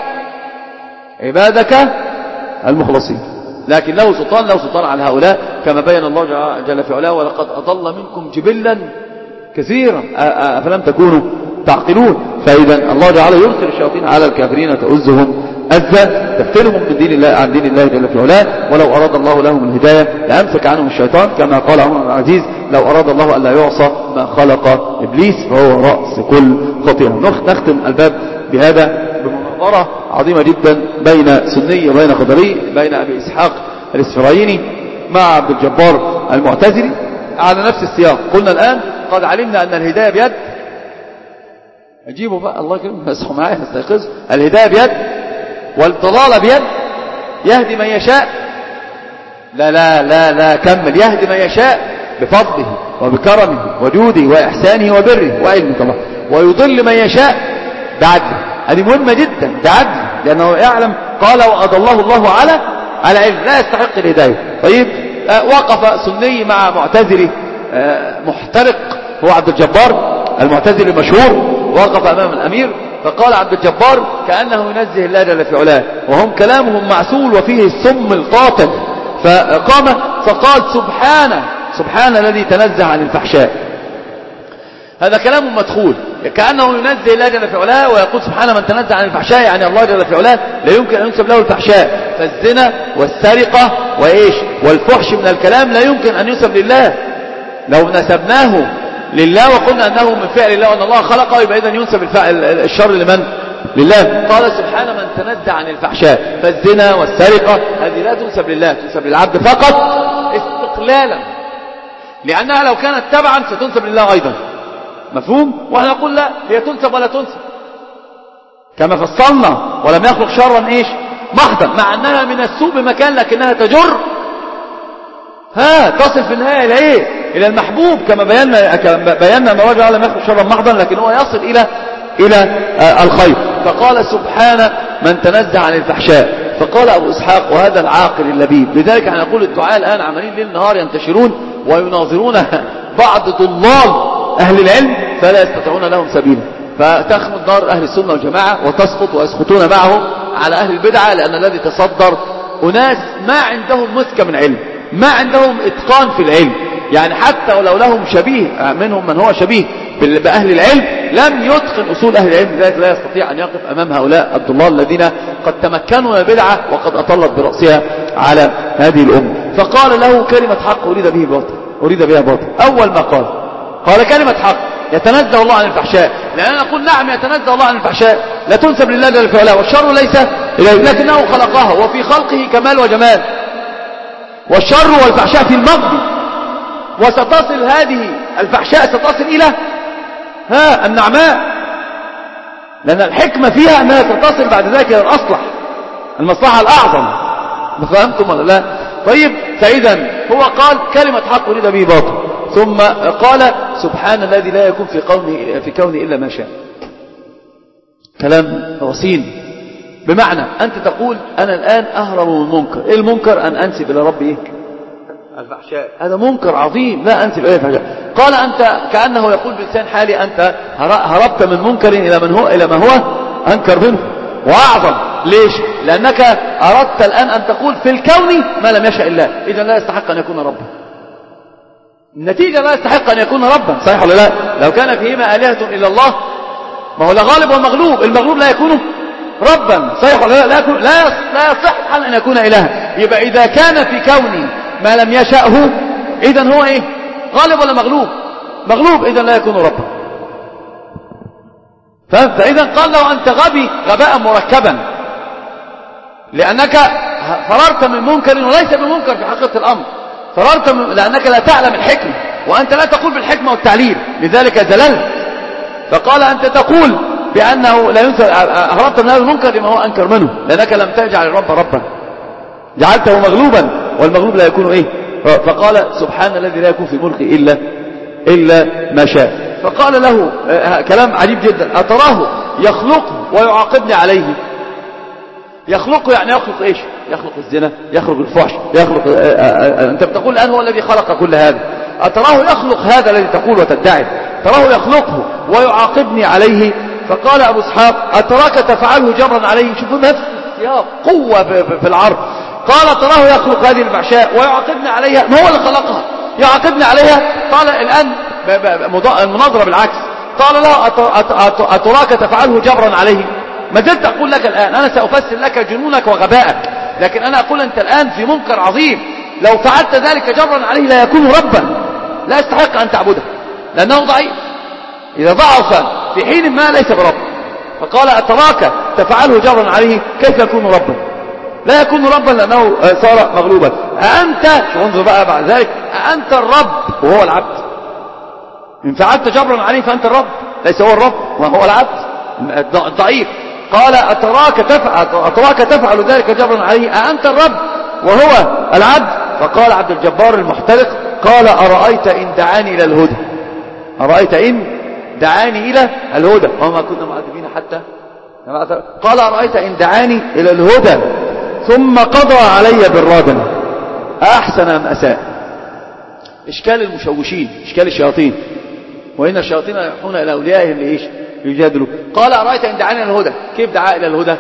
عبادك المخلصين، لكن له سلطان له سلطان على هؤلاء كما بين الله جل في علاه ولقد أضل منكم جبلا كثيرا أفلم تكونوا تعقلون. فإذا الله جعل يرسل الشياطين على الكافرين تؤزهم أذى تفتنهم من دين الله عن دين الله جل في علاه. ولو أراد الله لهم الهداية لأمسك عنهم الشيطان كما قال عمر بن العزيز لو أراد الله ألا يعصى ما خلق إبليس فهو رأس كل خطيئة. نختم الباب بهذا بمناظرة عظيمة جدا بين سني وبين قدري، بين أبي إسحاق الإسفرايني مع عبد الجبار المعتزلي على نفس السياق. قلنا الآن قد علمنا أن الهداية بيد، أجيبوا بقى الله يكرمكم اصحوا معايا استيقظوا، الهداية بيد والضلال بيد، يهدي من يشاء لا لا لا لا كمل يهدي من يشاء بفضله وبكرمه وجوده وإحسانه وبره وعلمه طبعا، ويضل من يشاء بعدله. هذه مهمة جدا بعدله لأنه يعلم. قال وأضله الله على على علم لا يستحق الهداية. طيب آه وقف سني مع معتزلي آه محترق هو عبد الجبار المعتزلي المشهور، وقف أمام الأمير فقال عبد الجبار كأنه ينزه الله جل في علاه وهم كلامهم معسول وفيه السم القاتل. فقام فقال سبحانه سبحان الذي تنزه عن الفحشاء. هذا كلام مدخول كأنه ينزه الله جل في علاه ويقول سبحانه من تنزه عن الفحشاء، يعني الله جل في علاه لا يمكن أن ينسب له الفحشاء. فالزنا والسرقة وإيش والفحش من الكلام لا يمكن أن ينسب لله. لو نسبناه لله وقلنا أنه من فعل الله وأن الله خلقه يبقى إذن ينسب الشر لمن؟ لله. قال سبحانه من تنزه عن الفحشاء. فالزنا والسرقة هذه لا تنسب لله، تنسب للعبد فقط استقلالا، لأنها لو كانت تبعا ستنسب لله أيضا. مفهوم؟ وأنا نقول لا هي تنسب ولا تنسب كما فصلنا ولم يخلق شرا إيش محضا، مع أنها من السوء بمكان لكنها تجر ها تصل في النهاية إلى إيه؟ إلى المحبوب كما بينا بينا أن الله تعالى لم يخلق شرا محضا لكن هو يصل إلى إلى آه الخير. فقال سبحانه من تنزه عن الفحشاء. فقال أبو إسحاق وهذا العاقل اللبيب. لذلك احنا نقول الدعاء الآن عمالين ليل نهار ينتشرون ويناظرون بعض ضلال أهل العلم فلا يستطيعون لهم سبيلا، فتخمد نار أهل السنة والجماعة وتسقط ويسقطون معهم على أهل البدعة، لأن الذي تصدر أناس ما عندهم مسكة من علم، ما عندهم إتقان في العلم، يعني حتى ولو لهم شبيه منهم من هو شبيه بأهل العلم لم يتقن أصول أهل العلم، لذلك لا يستطيع أن يقف أمام هؤلاء الضلال الذين قد تمكنوا من البدعة وقد أطلت برأسها على هذه الأمة. فقال له كلمة حق أريد به باطل أريد بها باطل. أول ما قال قال كلمة حق يتنزه الله عن الفحشاء، لأننا نقول نعم يتنزه الله عن الفحشاء، لا تنسب لله جل في علاه، والشر ليس إليه، لكنه خلقها وفي خلقه كمال وجمال، والشر والفحشاء في الماضي، وستصل هذه الفحشاء ستصل إلى ها النعماء، لأن الحكمة فيها أنها ستصل بعد ذلك إلى الأصلح، المصلحة الأعظم. فهمتم ولا لا؟ طيب، فإذا هو قال كلمة حق أريد به باطل، ثم قال سبحان الذي لا يكون في كونه في كونه إلا ما شاء. كلام رصين، بمعنى أنت تقول أنا الآن أهرب من المنكر. إيه المنكر؟ أن أنسب إلى ربي الفحشاء، هذا منكر عظيم، لا أنسب إليه الفحشاء. قال أنت كأنه يقول بلسان حالي أنت هربت من منكر إلى من هو إلى ما هو أنكر منه وأعظم. ليش؟ لأنك أردت الآن أن تقول في الكون ما لم يشاء الله، إذا لا يستحق أن يكون ربا. النتيجة لا يستحق أن يكون ربا، صحيح ولا لا؟ لو كان فيهما آلهة إلا الله، ما هو لا غالب ومغلوب، المغلوب لا يكون ربا، صحيح ولا لا؟ لا يكون، لا لا يصح حال أن يكون إلها. يبقى إذا كان في كوني ما لم يشأه، إذا هو إيه؟ غالب ولا مغلوب؟ مغلوب، إذا لا يكون ربا. فإذا قال له أنت غبي غباء مركبا، لأنك فررت من منكر وليس بمنكر في حقيقة الأمر، فررت من لأنك لا تعلم الحكمة، وأنت لا تقول بالحكمة والتعليل، لذلك زللت. فقال أنت تقول بأنه لا ينسى، هربت من هذا المنكر لما هو أنكر منه، لأنك لم تجعل الرب ربا، جعلته مغلوبا، والمغلوب لا يكون إيه. فقال سبحان الذي لا يكون في ملكه إلا إلا ما شاء. فقال له كلام عجيب جدا، أتراه يخلقه ويعاقبني عليه؟ يخلقه يعني يخلق إيش؟ يخلق الزنا، يخلق الفحش، يخلق أنت بتقول الآن هو الذي خلق كل هذا. أتراه يخلق هذا الذي تقول وتدعي؟ تراه يخلقه ويعاقبني عليه. فقال أبو إسحاق أتراك تفعله جبرا عليه؟ شوفوا نفس السياق، قوة في العرض. قال تراه يخلق هذه الفحشاء ويعاقبني عليها، ما هو اللي خلقها؟ يعاقبني عليها. قال الآن المناظرة بالعكس، قال له أتراك تفعله جبرا عليه؟ ما زلت أقول لك الآن، أنا سأفسر لك جنونك وغبائك، لكن أنا أقول أنت الآن في منكر عظيم، لو فعلت ذلك جبرا عليه لا يكون ربا، لا يستحق أن تعبده، لأنه ضعيف، إذا ضعف في حين ما ليس برب. فقال أتراك تفعله جبرا عليه، كيف يكون ربا؟ لا يكون ربا لأنه صار مغلوبا. أأنت، شو انظر بقى بعد ذلك، أأنت الرب وهو العبد؟ إن فعلت جبرا عليه فأنت الرب، ليس هو الرب وهو العبد الضعيف. قال أتراك تفعل, أتراك تفعل ذلك جبرا عليه، أأنت الرب وهو العبد؟ فقال عبد الجبار المحترق قال أرأيت إن دعاني إلى الهدى، أرأيت إن دعاني إلى الهدى وما كنا معذبين حتى. قال أرأيت إن دعاني إلى الهدى ثم قضى علي بالردى أحسن أم أساء؟ إشكال المشوشين، إشكال الشياطين، وإن الشياطين يحون إلى أوليائهم لإيش؟ يجادلوا. قال أرأيت إن دعاني إلى الهدى، كيف دعا إلى الهدى؟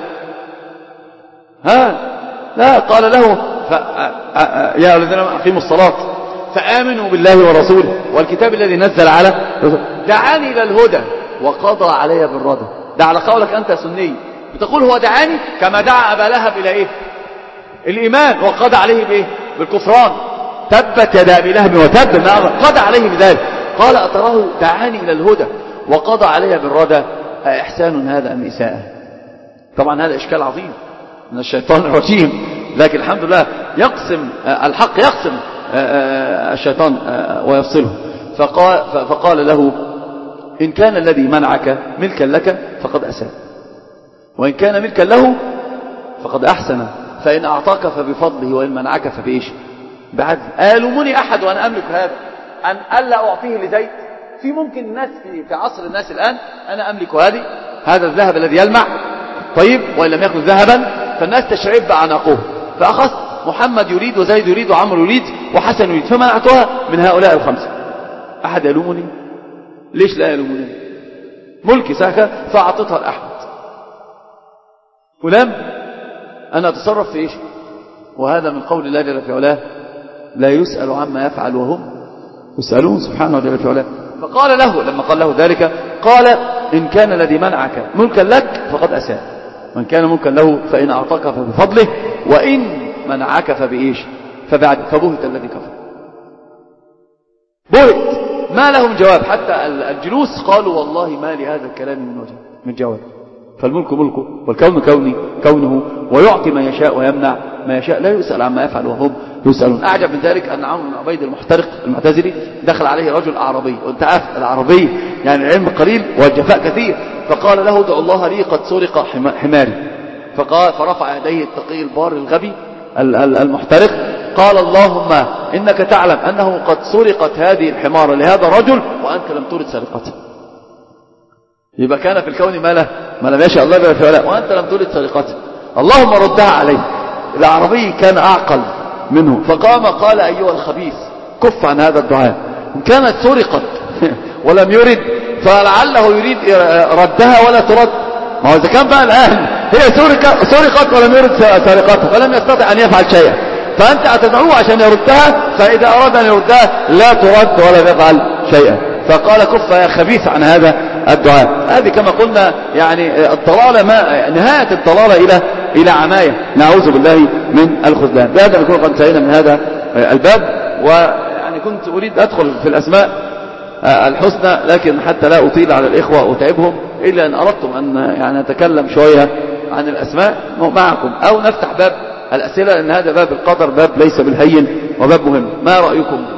ها لا، قال له ف... يا الذين أقيموا الصلاة فآمنوا بالله ورسوله والكتاب الذي نزل على دعاني إلى الهدى وقضى علي بالردى. ده على قولك أنت سني، بتقول هو دعاني كما دعا أبا لهب إلى إيه؟ الإيمان، وقضى عليه بإيه؟ بالكفران، تبت يدا أبي لهب وتب، قضى عليه بذلك. قال أتراه دعاني إلى الهدى وقضى علي بالردى أإحسان هذا أم إساءة؟ طبعا هذا إشكال عظيم من الشيطان الرجيم، لكن الحمد لله يقسم الحق، يقسم الشيطان ويفصله. فقال, فقال له إن كان الذي منعك ملكا لك فقد أساء، وإن كان ملكا له فقد أحسن، فإن أعطاك فبفضله وإن منعك فبإيش؟ بعدل. ألومني أحد وأنا أملك هذا أن ألا أعطيه لزيد؟ في ممكن الناس في, في عصر الناس الآن أنا أملك هذه هذا الذهب الذي يلمع، طيب وإن لم يكن ذهبا فالناس تشعب عناقه، فأخذت محمد يريد وزيد يريد وعمر يريد وحسن يريد فمنعتها من هؤلاء الخمسة. أحد يلومني؟ ليش لا يلومني؟ ملكي ساكا فأعطتها لأحمد، ولم أنا أتصرف في إيش؟ وهذا من قول الله جل في علاه لا يسأل عما يفعل وهم يسألون سبحانه جل في علاه. فقال له لما قال له ذلك قال إن كان الذي منعك ملكا لك فقد أساء، وإن كان ملكا له فإن أعطاك فبفضله وإن منعك فبإيش؟ فبعد. فبهت الذي كفر، بهت ما لهم جواب، حتى الجلوس قالوا والله ما لهذا الكلام من وجه من جواب. فالملك ملكه والكون كوني كونه، ويعطي ما يشاء ويمنع ما يشاء، لا يسأل عما يفعل وهم يسألون. أعجب من ذلك أن عمرو بن عبيد المحترق المعتزلي دخل عليه رجل أعرابي، وانت عارف العربي يعني العلم قليل والجفاء كثير، فقال له ادعو الله لي قد سرق حماري، فقال فرفع يديه التقي البار الغبي المحترق، قال اللهم إنك تعلم أنه قد سرقت هذه الحمار لهذا الرجل وأنت لم ترد سرقته. يبقى كان في الكون ما له ما لم يشاء الله بلا ولا، وأنت لم ترد سرقته، اللهم ردها عليه. العربي كان أعقل منه، فقام قال أيها الخبيث كف عن هذا الدعاء، إن كانت سرقت ولم يرد فلعله يريد ردها ولا ترد. ما هو إذا كان بقى الآن هي سرقت ولم يرد سرقتها فلم يستطع أن يفعل شيئا، فأنت أتدعوه عشان يردها، فإذا أراد أن يردها لا ترد ولا يفعل شيئا. فقال كف يا خبيث عن هذا الدعاء. هذه كما قلنا يعني الضلالة، ما نهاية الضلالة إلى إلى عماية، نعوذ بالله من الخذلان. بهذا نكون قد انتهينا من هذا الباب. ويعني كنت أريد أدخل في الأسماء الحسنى، لكن حتى لا أطيل على الإخوة وأتعبهم، إلا أن أردتم أن يعني نتكلم شوية عن الأسماء معكم، أو نفتح باب الأسئلة، لأن هذا باب القدر باب ليس بالهين وباب مهم. ما رأيكم